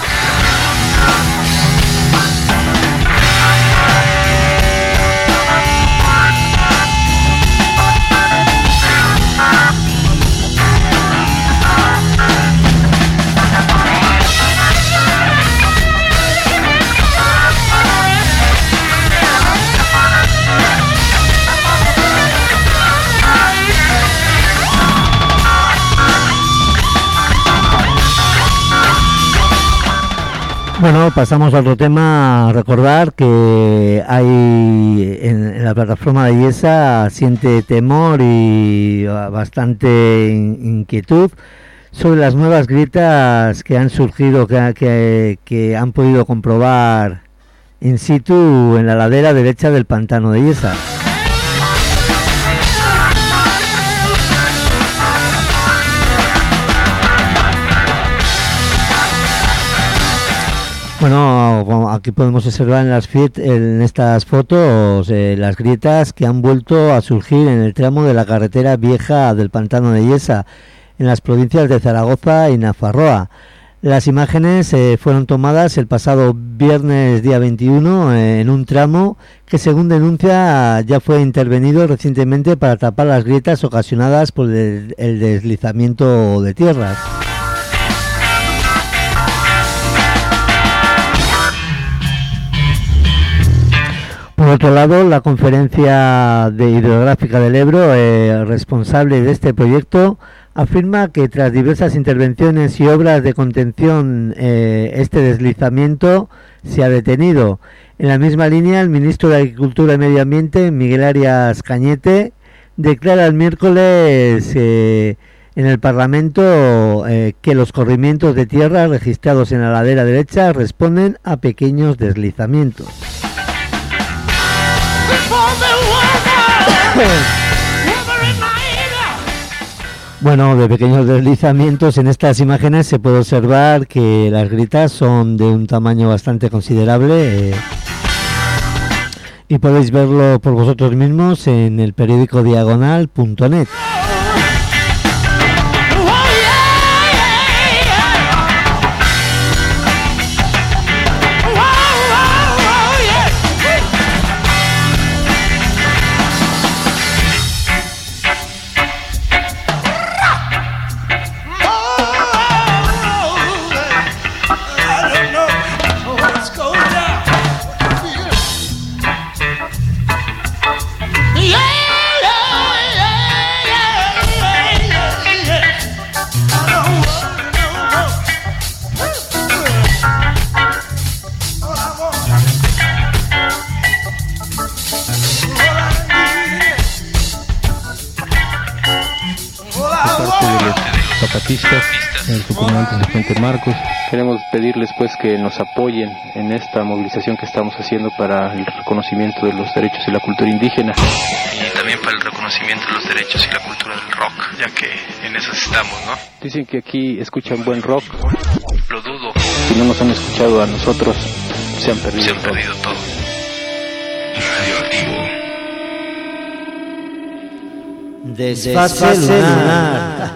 Speaker 1: Bueno, pasamos a otro tema. Recordar que hay en la plataforma de IESA siente temor y bastante inquietud sobre las nuevas grietas que han surgido, que han podido comprobar in situ en la ladera derecha del pantano de IESA. Bueno, aquí podemos observar en estas fotos las grietas que han vuelto a surgir en el tramo de la carretera vieja del pantano de IESA, en las provincias de Zaragoza y Nafarroa. Las imágenes fueron tomadas el pasado viernes día 21 en un tramo que, según denuncia, ya fue intervenido recientemente para tapar las grietas ocasionadas por el deslizamiento de tierras. Por otro lado, la Conferencia Hidrográfica del Ebro, responsable de este proyecto, afirma que tras diversas intervenciones y obras de contención, este deslizamiento se ha detenido. En la misma línea, el ministro de Agricultura y Medio Ambiente, Miguel Arias Cañete, declara el miércoles en el Parlamento que los corrimientos de tierra registrados en la ladera derecha responden a pequeños deslizamientos. Bueno, de pequeños deslizamientos, en estas imágenes se puede observar que las grietas son de un tamaño bastante considerable y podéis verlo por vosotros mismos en el periódico diagonal.net.
Speaker 14: El subcomandante Vicente Marcos. Queremos pedirles pues que nos apoyen en esta movilización que estamos haciendo para el reconocimiento de los derechos y la cultura indígena.
Speaker 15: Y también para el reconocimiento de los derechos y la cultura del rock, ya que en eso estamos, ¿no?
Speaker 14: Dicen que aquí escuchan buen rock.
Speaker 15: Lo dudo.
Speaker 14: Si no nos han escuchado a nosotros, se han perdido
Speaker 15: todo. Radioactivo.
Speaker 1: Desfase lunar.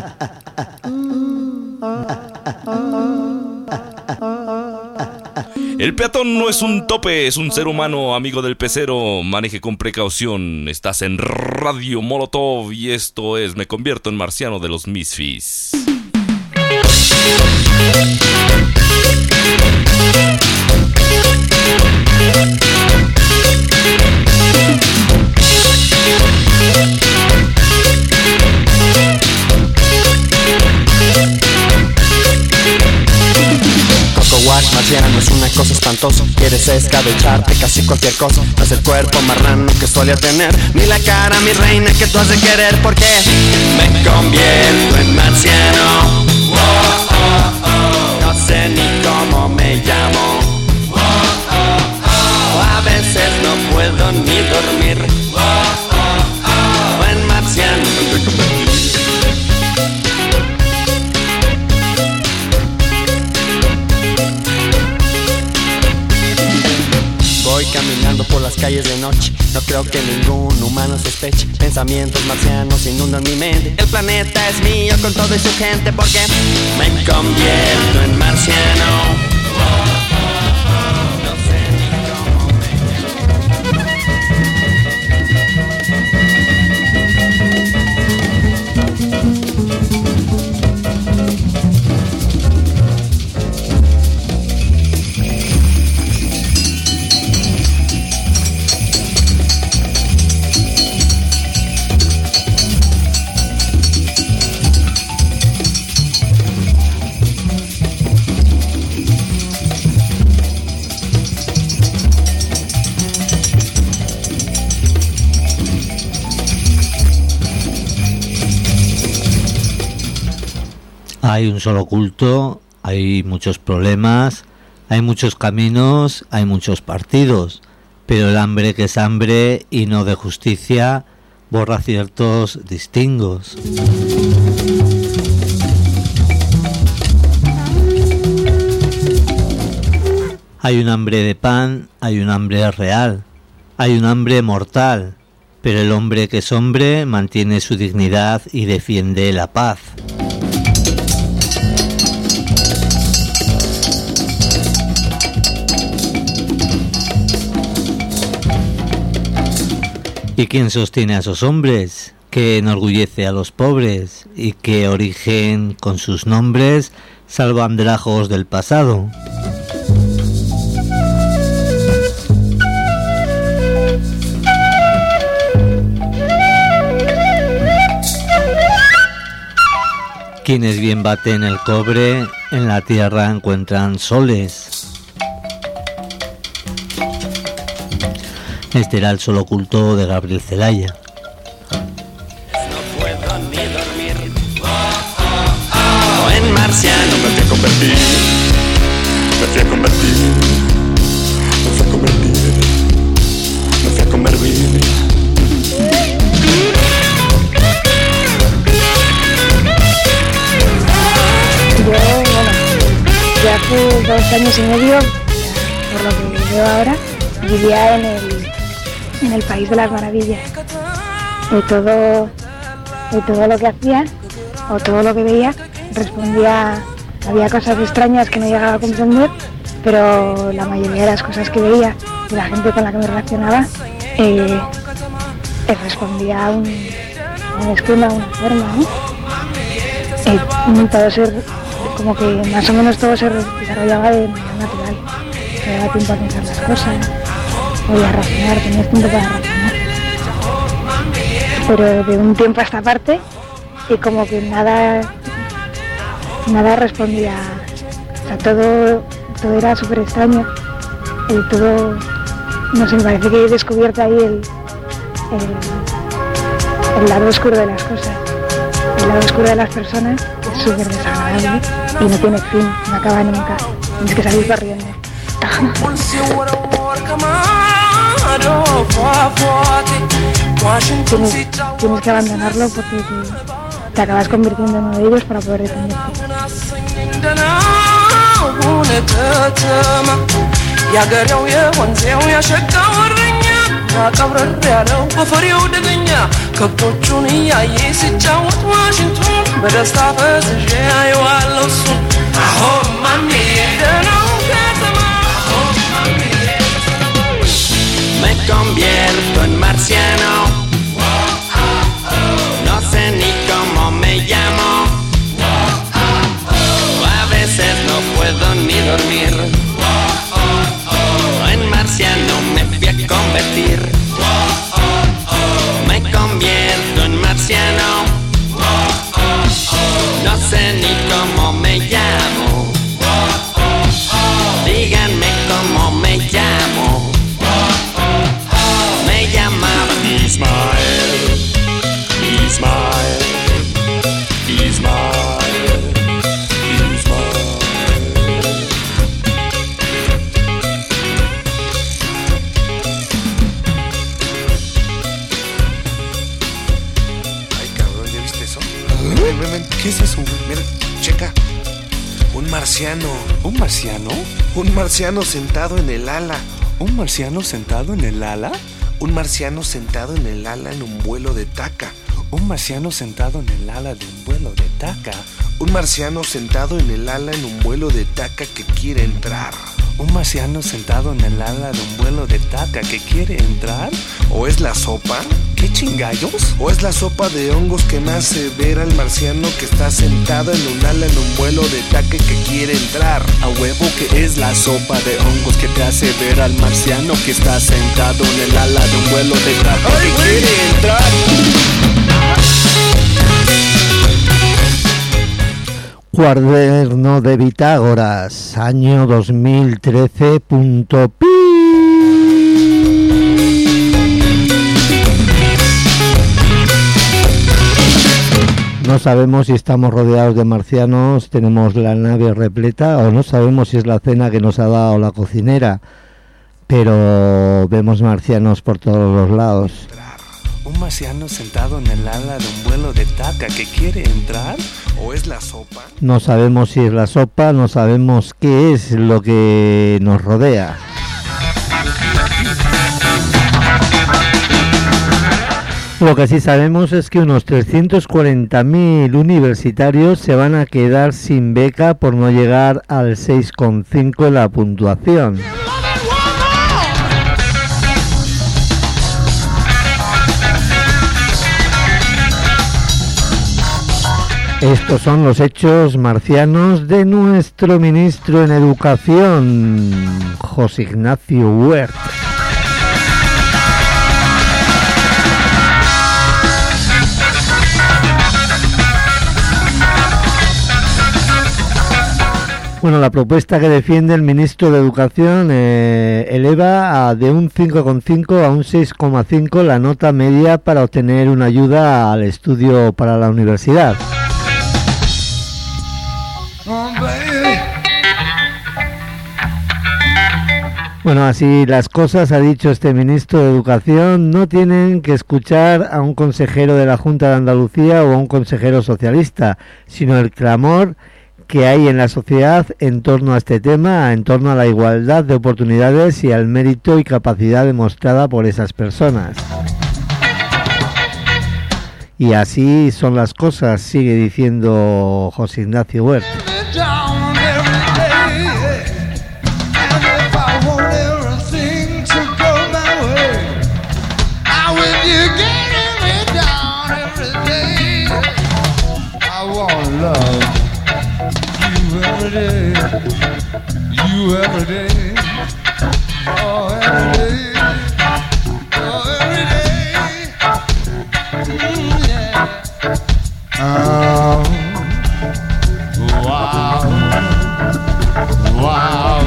Speaker 16: El peatón no es un tope, es un ser humano, amigo del pecero. Maneje con precaución. Estás en Radio Molotov y esto es Me Convierto en Marciano de los Misfits.
Speaker 17: marciano es una cosa espantosa. Quieres escabecharte casi cualquier cosa. No es el cuerpo marrano que solía tener, ni la cara, mi reina, que tú has de querer. Porque me convierto en marciano. No sé ni cómo me llamo. A veces no puedo ni dormir. En marciano voy caminando por las calles de noche. No creo que ningún humano sospeche. Pensamientos marcianos inundan mi mente. El planeta es mío con todo y su gente. Porque me convierto en marciano. No sé ni cómo me
Speaker 1: Hay un solo culto, hay muchos problemas, hay muchos caminos, hay muchos partidos, pero el hambre que es hambre y no de justicia borra ciertos distingos. Hay un hambre de pan, hay un hambre real, hay un hambre mortal, pero el hombre que es hombre mantiene su dignidad y defiende la paz. ¿Y quién sostiene a esos hombres? ¿Qué enorgullece a los pobres? ¿Y qué origen con sus nombres salvandrajos del pasado? Quienes bien baten el cobre, en la tierra encuentran soles. Este era el solo culto de Gabriel Celaya.
Speaker 17: no puedo ni dormir. En marciano me fui a convertir. Me fui a convertir. Me fui a convertir. Me fui a convertir.
Speaker 18: Yo hace 2 años y medio, por lo que veo ahora, vivía en el país de las maravillas. De todo lo que hacía o todo lo que veía respondía, había cosas extrañas que no llegaba a comprender, pero la mayoría de las cosas que veía y la gente con la que me relacionaba respondía a un esquema, a una forma, ¿no? Todo como que más o menos todo se desarrollaba de manera natural. Me daba tiempo a pensar las cosas, podía razonar, tenías tiempo para razonar. Pero de un tiempo a esta parte, y como que nada respondía, o sea, todo era súper extraño, todo, no sé, me parece que he descubierto ahí el lado oscuro de las cosas, el lado oscuro de las personas, que es súper desagradable y no tiene fin, no acaba nunca, tienes que salir corriendo. Tienes que abandonarlo porque te acabas convirtiendo en uno de ellos para poder defenderte.
Speaker 17: Me convierto en marciano. No sé ni cómo me llamo. A veces no puedo ni dormir. En marciano me fui a convertir. Me convierto en marciano. No sé ni cómo me llamo.
Speaker 19: ven. ¿Qué es eso? Mira, checa. Un marciano. ¿Un marciano? Un marciano sentado en el ala. ¿Un marciano sentado en el ala? Un marciano sentado en el ala en un vuelo de Taca. Un marciano sentado en el ala de un vuelo de Taca. Un marciano sentado en el ala en un vuelo de Taca que quiere entrar. Un marciano sentado en el ala de un vuelo de Taca que quiere entrar. ¿O es la sopa? ¿Qué chingallos? ¿O es la sopa de hongos que me hace ver al marciano que está sentado en un ala en un vuelo de Taca que quiere entrar?
Speaker 20: A huevo que es la sopa de hongos que te hace ver al marciano que está sentado en el ala de un vuelo de Taca que quiere entrar.
Speaker 1: Cuaderno de bitágoras, año 2013. No sabemos si estamos rodeados de marcianos, tenemos la nave repleta, o no sabemos si es la cena que nos ha dado la cocinera, pero vemos marcianos por todos los lados.
Speaker 20: Un marciano sentado en el ala de un vuelo de Taca que quiere entrar. ¿O es la sopa?
Speaker 1: No sabemos si es la sopa, no sabemos qué es lo que nos rodea. Lo que sí sabemos es que unos 340.000 universitarios se van a quedar sin beca por no llegar al 6,5 en la puntuación. Estos son los hechos marcianos de nuestro ministro en Educación, José Ignacio Wert. Bueno, la propuesta que defiende el ministro de Educación eleva de un 5,5 a un 6,5 la nota media para obtener una ayuda al estudio para la universidad. Bueno, así las cosas, ha dicho este ministro de Educación, no tienen que escuchar a un consejero de la Junta de Andalucía o a un consejero socialista, sino el clamor que hay en la sociedad en torno a este tema, en torno a la igualdad de oportunidades y al mérito y capacidad demostrada por esas personas. Y así son las cosas, sigue diciendo José Ignacio Wert.
Speaker 21: You every day, oh every day, oh every day, yeah. Wow, wow, wow.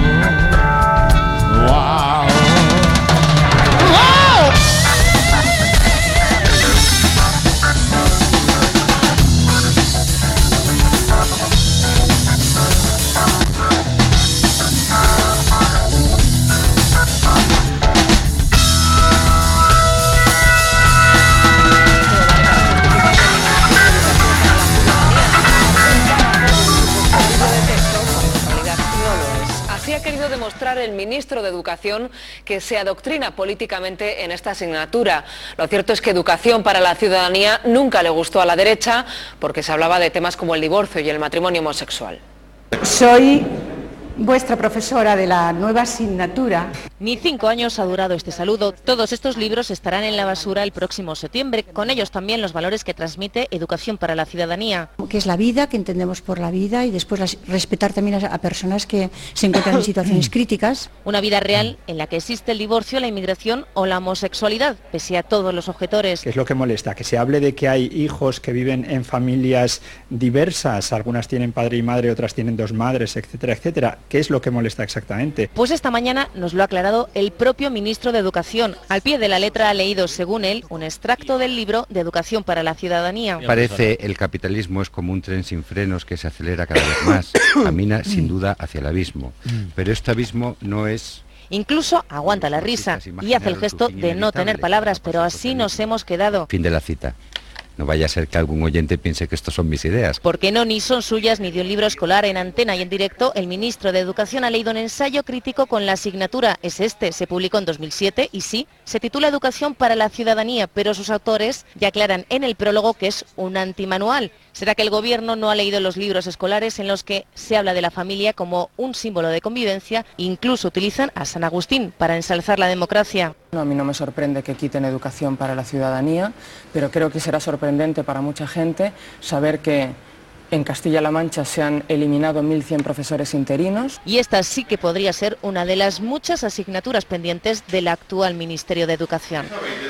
Speaker 22: El ministro de Educación que se adoctrina políticamente en esta asignatura. Lo cierto es que Educación para la Ciudadanía nunca le gustó a la derecha porque se hablaba de temas como el divorcio y el matrimonio homosexual.
Speaker 23: Soy vuestra profesora de la nueva asignatura.
Speaker 24: Ni 5 años ha durado este saludo. Todos estos libros estarán en la basura el próximo septiembre. Con ellos también los valores que transmite Educación para la Ciudadanía.
Speaker 23: Que es la vida, que entendemos por la vida y después respetar también a personas que se encuentran en situaciones críticas.
Speaker 24: Una vida real en la que existe el divorcio, la inmigración o la homosexualidad, pese a todos los objetores.
Speaker 25: ¿Qué es lo que molesta? Que se hable de que hay hijos que viven en familias diversas. Algunas tienen padre y madre, otras tienen 2 madres, etcétera, etcétera. ¿Qué es lo que molesta exactamente?
Speaker 24: Pues esta mañana nos lo ha aclarado el propio ministro de Educación. Al pie de la letra ha leído, según él, un extracto del libro de Educación para la Ciudadanía.
Speaker 26: Parece el capitalismo es como un tren sin frenos que se acelera cada vez más. Camina sin duda hacia el abismo. Pero este abismo no es...
Speaker 24: Incluso aguanta la risa y hace el gesto de no tener palabras, pero así nos hemos quedado.
Speaker 26: Fin de la cita. No vaya a ser que algún oyente piense que estos son mis ideas.
Speaker 24: Porque no ni son suyas ni de un libro escolar. En antena y en directo, el ministro de Educación ha leído un ensayo crítico con la asignatura. Es este, se publicó en 2007 y sí, se titula Educación para la ciudadanía, pero sus autores ya aclaran en el prólogo que es un antimanual. ¿Será que el gobierno no ha leído los libros escolares en los que se habla de la familia como un símbolo de convivencia? Incluso utilizan a San Agustín para ensalzar la democracia.
Speaker 2: A mí no me sorprende que quiten educación para la ciudadanía, pero creo que será sorprendente para mucha gente saber que en Castilla-La Mancha se han eliminado 1.100 profesores interinos.
Speaker 24: Y esta sí que podría ser una de las muchas asignaturas pendientes del actual Ministerio de Educación.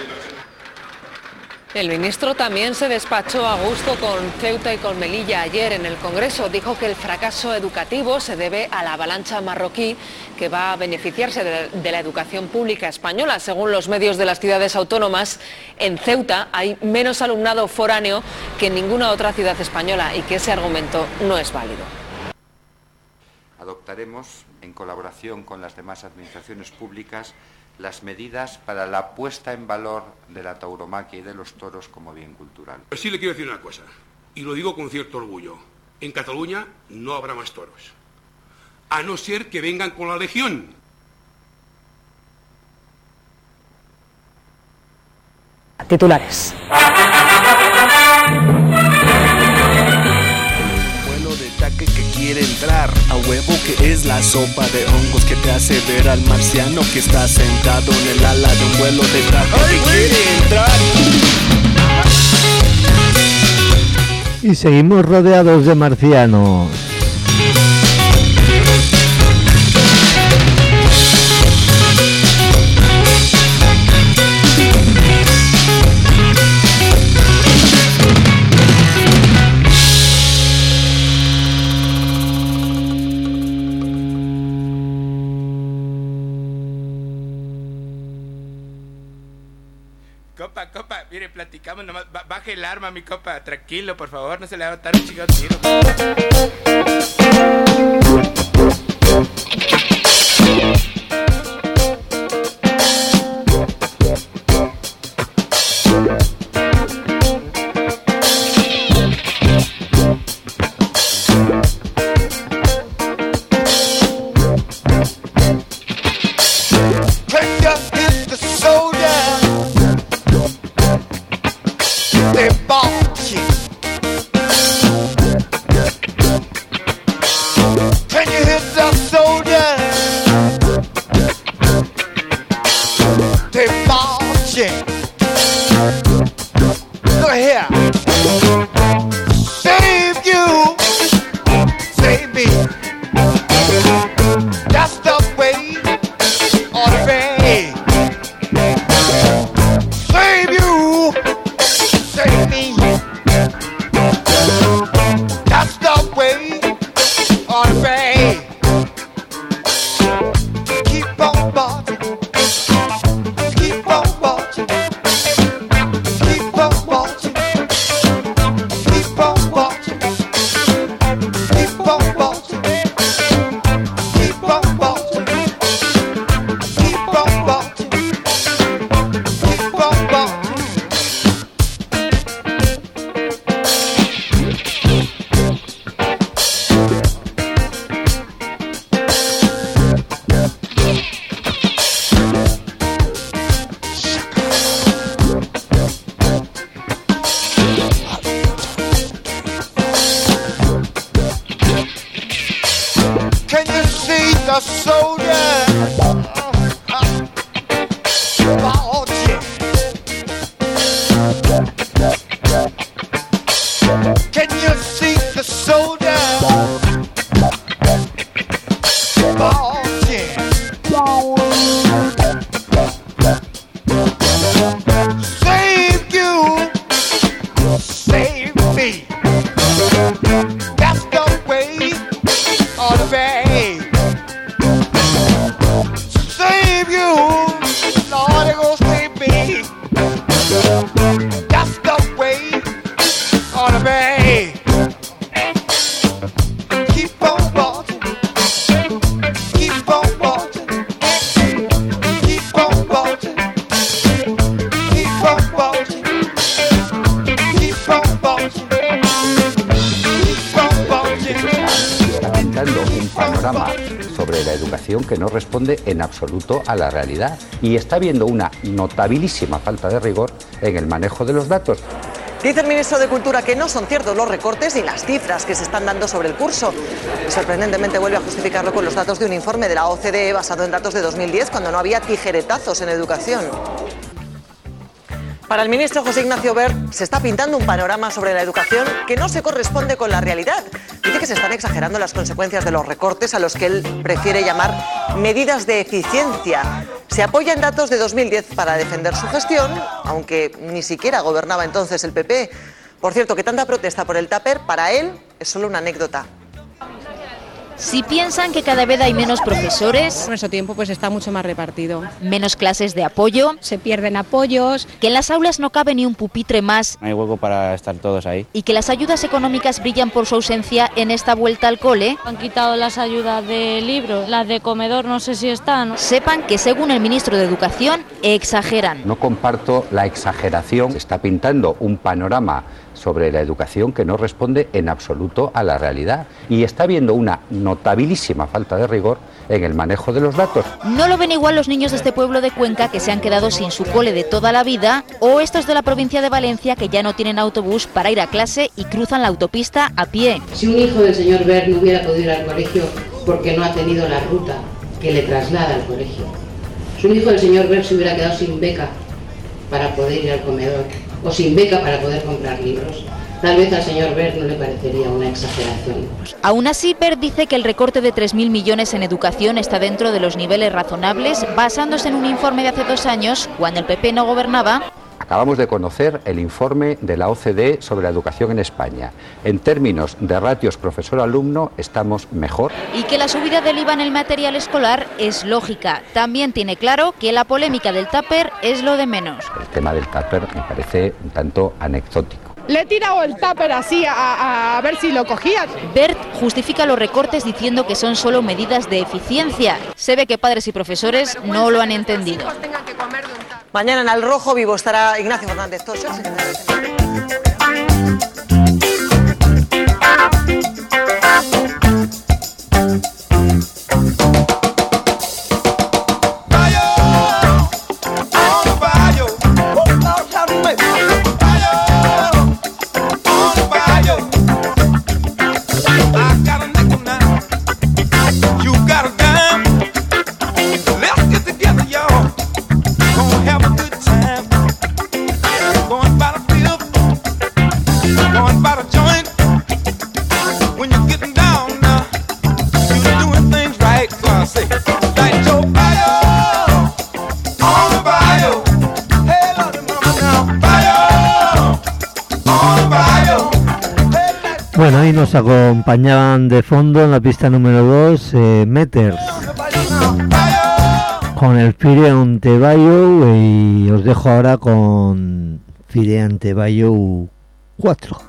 Speaker 22: El ministro también se despachó a gusto con Ceuta y con Melilla ayer en el Congreso. Dijo que el fracaso educativo se debe a la avalancha marroquí que va a beneficiarse de la educación pública española. Según los medios de las ciudades autónomas, en Ceuta hay menos alumnado foráneo que en ninguna otra ciudad española y que ese argumento no es válido.
Speaker 26: Adoptaremos, en colaboración con las demás administraciones públicas, las medidas para la puesta en valor de la tauromaquia y de los toros como bien cultural.
Speaker 3: Pero sí le quiero decir una cosa, y lo digo con cierto orgullo. En Cataluña no habrá más toros, a no ser que vengan con la Legión.
Speaker 24: Titulares.
Speaker 20: Que quiere entrar a huevo, que es la sopa de hongos que te hace ver al marciano que está sentado en el ala de un vuelo de traje que quiere entrar.
Speaker 1: Y seguimos rodeados de marcianos.
Speaker 4: Copa, mire, platicamos nomás. Baje el arma, mi copa, tranquilo, por favor, no se le va a botar un chingado tiro.
Speaker 5: panorama sobre la educación que no responde en absoluto a la realidad y está habiendo una notabilísima falta de rigor en el manejo de los datos.
Speaker 6: Dice el ministro de Cultura que no son ciertos los recortes ni las cifras que se están dando sobre el curso. Y sorprendentemente vuelve a justificarlo con los datos de un informe de la OCDE basado en datos de 2010, cuando no había tijeretazos en educación. Para el ministro José Ignacio Wert se está pintando un panorama sobre la educación que no se corresponde con la realidad. Dice que se están exagerando las consecuencias de los recortes, a los que él prefiere llamar medidas de eficiencia. Se apoya en datos de 2010 para defender su gestión, aunque ni siquiera gobernaba entonces el PP. Por cierto, que tanta protesta por el tupper, para él, es solo una anécdota.
Speaker 24: Si piensan que cada vez hay menos profesores,
Speaker 7: nuestro tiempo pues está mucho más repartido.
Speaker 24: Menos clases de apoyo,
Speaker 7: se pierden apoyos,
Speaker 24: que en las aulas no cabe ni un pupitre más,
Speaker 8: no hay hueco para estar todos ahí,
Speaker 24: y que las ayudas económicas brillan por su ausencia en esta vuelta al cole.
Speaker 9: Han quitado las ayudas de libros, las de comedor no sé si están.
Speaker 24: Sepan que según el ministro de Educación exageran.
Speaker 5: No comparto la exageración, se está pintando un panorama sobre la educación que no responde en absoluto a la realidad y está habiendo una notabilísima falta de rigor en el manejo de los datos.
Speaker 24: No lo ven igual los niños de este pueblo de Cuenca que se han quedado sin su cole de toda la vida, o estos de la provincia de Valencia que ya no tienen autobús para ir a clase y cruzan la autopista a pie.
Speaker 10: Si un hijo del señor Wert no hubiera podido ir al colegio porque no ha tenido la ruta que le traslada al colegio, si un hijo del señor Wert se hubiera quedado sin beca para poder ir al comedor o sin beca para poder comprar libros, tal vez al señor Wert no le parecería una exageración.
Speaker 24: Aún así, Wert dice que el recorte de 3.000 millones en educación está dentro de los niveles razonables, basándose en un informe de hace 2 años, cuando el PP no gobernaba.
Speaker 5: Acabamos de conocer el informe de la OCDE sobre la educación en España. En términos de ratios profesor-alumno estamos mejor.
Speaker 24: Y que la subida del IVA en el material escolar es lógica. También tiene claro que la polémica del tupper es lo de menos.
Speaker 5: El tema del tupper me parece un tanto anecdótico.
Speaker 27: Le he tirado el tupper así a ver si lo cogían.
Speaker 24: Wert justifica los recortes diciendo que son solo medidas de eficiencia. Se ve que padres y profesores no lo han entendido.
Speaker 6: Mañana en Al Rojo Vivo estará Ignacio Fernández Toso.
Speaker 1: Bueno, ahí nos acompañaban de fondo en la pista número 2 Meters con el Fire on the Bayou, y os dejo ahora con Fire on the Bayou 4.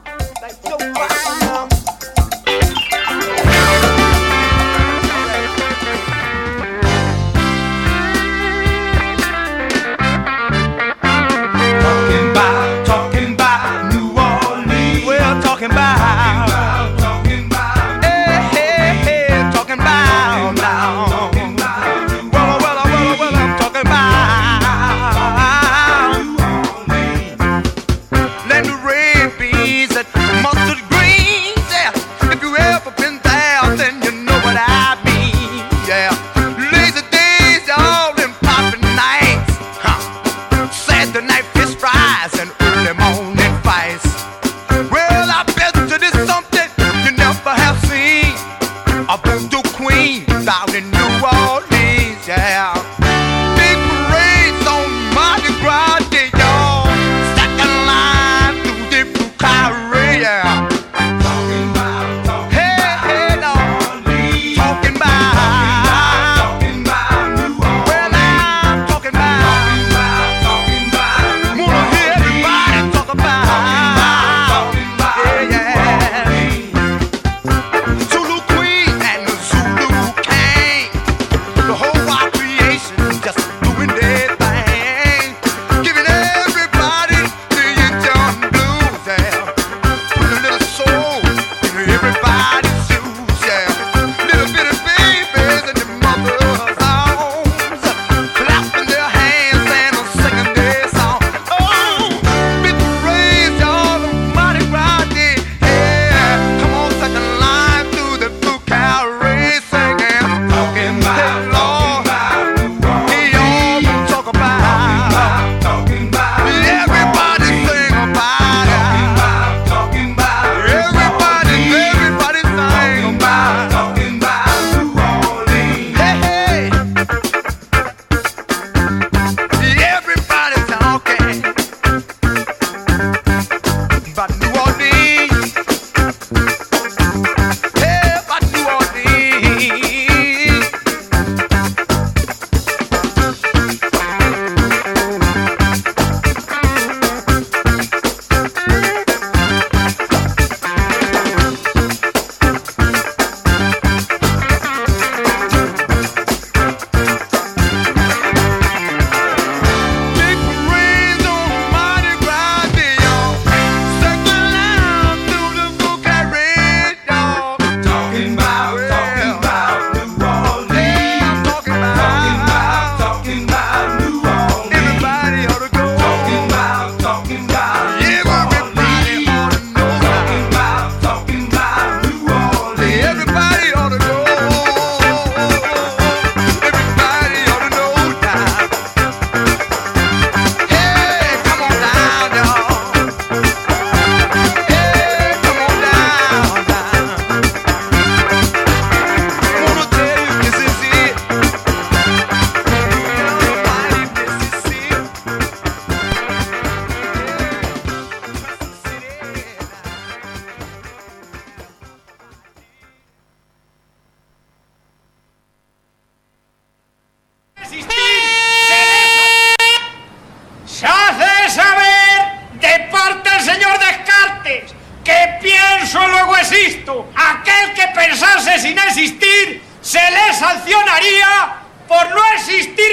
Speaker 21: Let the rain be easy.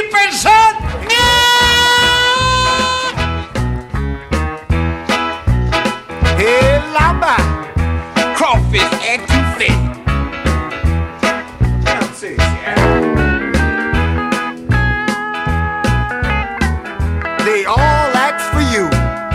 Speaker 21: pensad.
Speaker 11: Hey, lamba, crawfish egg too thick. They all ask for you.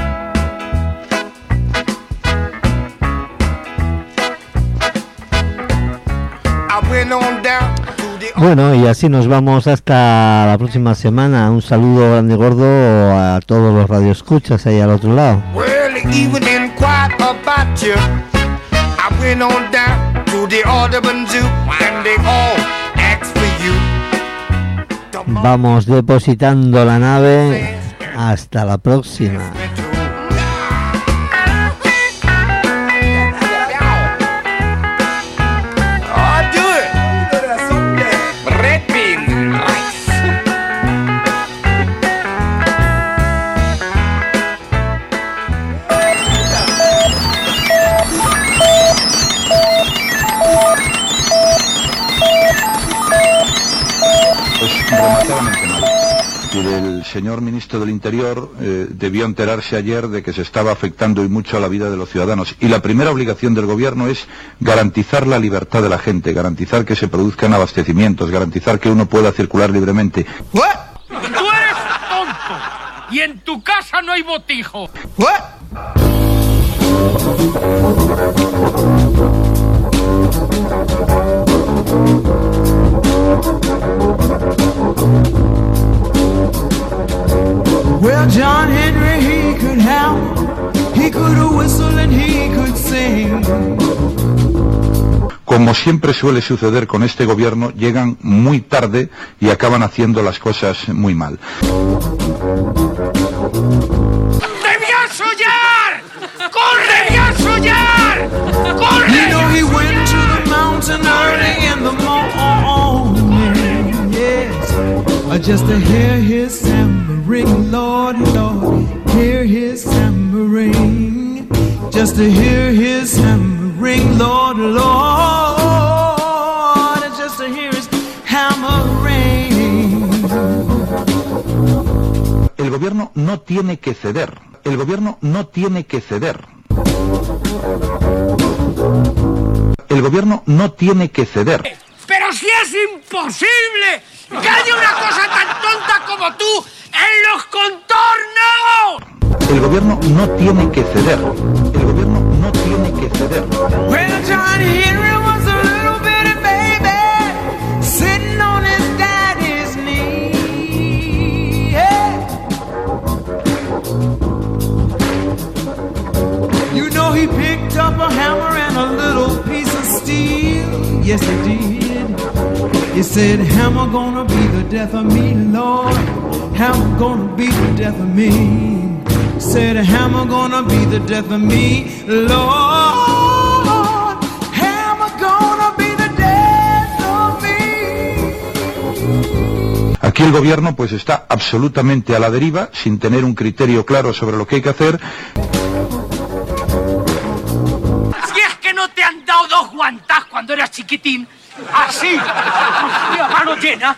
Speaker 11: I went on down.
Speaker 1: Bueno, y así nos vamos hasta la próxima semana. Un saludo grande y gordo a todos los radioescuchas ahí al otro lado.
Speaker 11: Well, even inquired about you. I went on down to the Audubon Zoo and they all asked for you.
Speaker 1: Vamos depositando la nave. Hasta la próxima.
Speaker 12: Remarcablemente mal. Y el señor ministro del Interior debió enterarse ayer de que se estaba afectando y mucho a la vida de los ciudadanos. Y la primera obligación del gobierno es garantizar la libertad de la gente, garantizar que se produzcan abastecimientos, garantizar que uno pueda circular libremente.
Speaker 21: ¡Tú eres tonto! Y en tu casa no hay botijo. Well, John Henry, he could howl, he could whistle and he could sing.
Speaker 12: Como siempre suele suceder con este gobierno, llegan muy tarde y acaban haciendo las cosas muy mal.
Speaker 21: ¡Debía sollar! ¡Corre, debía sollar! ¡Corre! You know he went to the mountain early in the morning, yes, just to hear his tambourine, Lord, Lord, hear his tambourine, just to hear his tambourine, Lord, Lord, just to hear his tambourine.
Speaker 12: El gobierno no tiene que ceder. El gobierno no tiene que ceder. El gobierno no tiene que ceder.
Speaker 21: ¡Pero si es imposible que haya una cosa tan tonta como tú en los contornos!
Speaker 12: El gobierno no tiene que ceder. El gobierno no tiene que ceder.
Speaker 21: Well, John Henry was a little bitty baby sitting on his daddy's knee. Yeah. You know he picked up a hammer and a little piece of steel. Yes, he did. He said, hammer gonna be the death of me, Lord. Hammer gonna be the death of me. Said, hammer gonna be the death of me, Lord. Hammer gonna be the death of me.
Speaker 12: Aquí el gobierno pues está absolutamente a la deriva, sin tener un criterio claro sobre lo que hay que hacer.
Speaker 21: Si es que no te han dado dos guantás cuando eras chiquitín, así, a mano llena.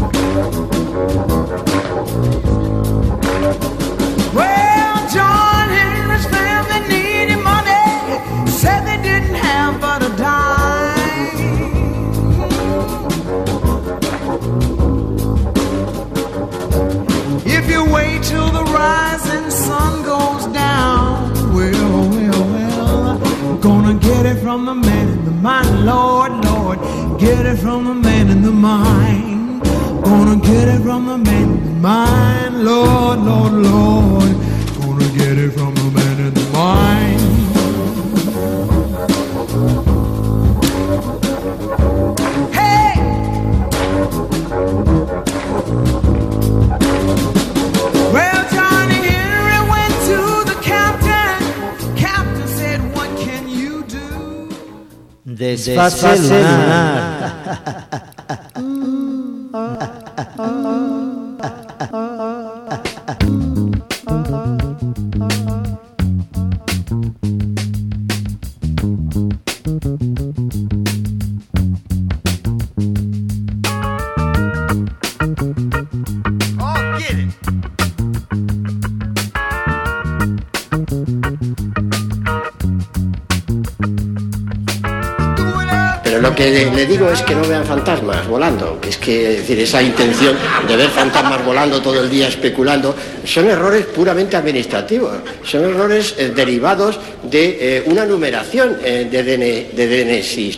Speaker 21: Well, John Henry's family needed money, said they didn't have but a dime. If you wait till the rising sun goes down, well, gonna get it from the man in the mine, Lord, Lord, get it from the man in the mine. Gonna get it from the man in the mine, Lord, Lord, Lord, gonna get it from the man in the mine. Hey! Well, Johnny Henry went to the captain. Captain said, what can you do?
Speaker 1: Desfase lunar.
Speaker 13: Pero lo que le digo es que no vean fantasmas volando, que es que, es decir, esa intención de ver fantasmas volando todo el día especulando, son errores puramente administrativos, son errores derivados de una numeración de DNSI.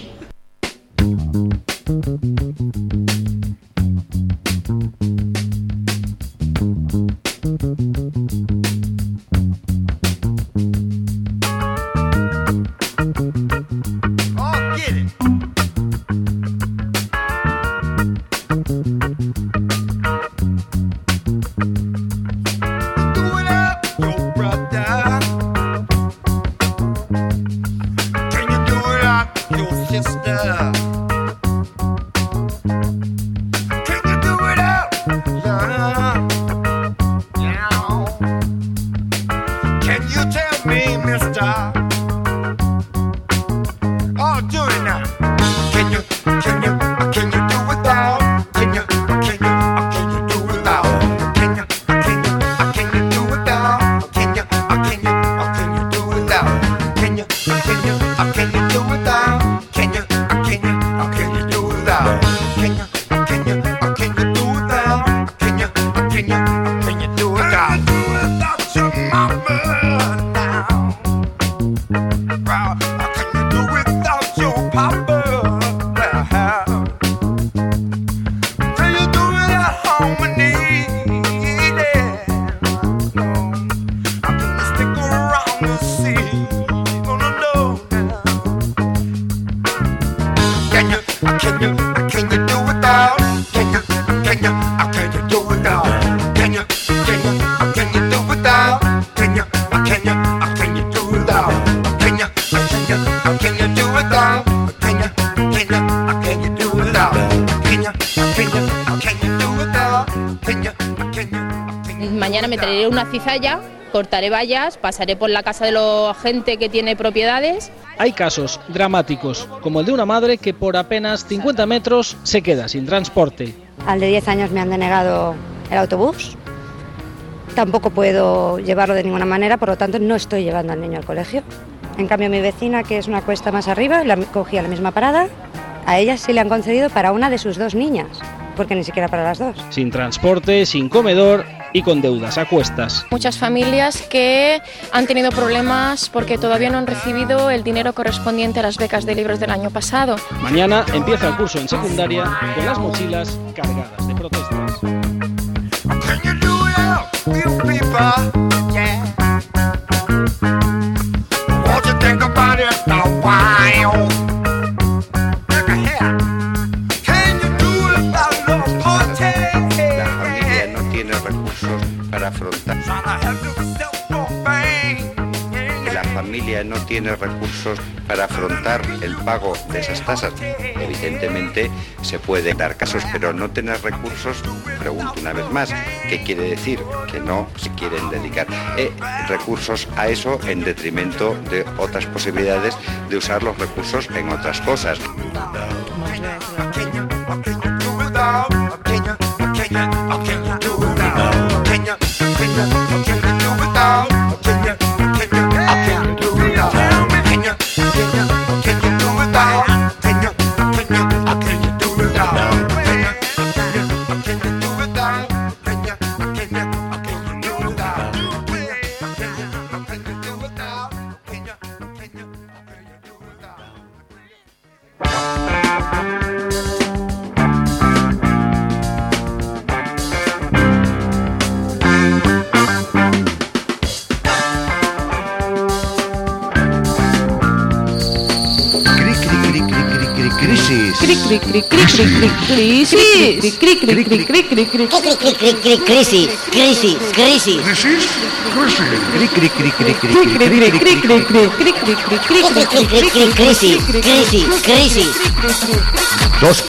Speaker 14: Mañana me traeré una cizalla, cortaré vallas, pasaré por la casa de la gente que tiene propiedades.
Speaker 15: Hay casos dramáticos, como el de una madre que por apenas 50 metros se queda sin transporte.
Speaker 16: Al de 10 años me han denegado el autobús, tampoco puedo llevarlo de ninguna manera, por lo tanto no estoy llevando al niño al colegio. En cambio mi vecina, que es una cuesta más arriba, la cogí a la misma parada, a ella sí le han concedido para una de sus 2 niñas, porque ni siquiera para las 2.
Speaker 15: Sin transporte, sin comedor y con deudas a cuestas.
Speaker 17: Muchas familias que han tenido problemas porque todavía no han recibido el dinero correspondiente a las becas de libros del año pasado.
Speaker 15: Mañana empieza el curso en secundaria con las mochilas cargadas de protestas.
Speaker 26: Para afrontar. La familia no tiene recursos para afrontar el pago de esas tasas. Evidentemente se puede dar casos, pero no tener recursos, pregunto una vez más, ¿qué quiere decir? Que no se quieren dedicar recursos a eso en detrimento de otras posibilidades de usar los recursos en otras cosas.
Speaker 18: Dos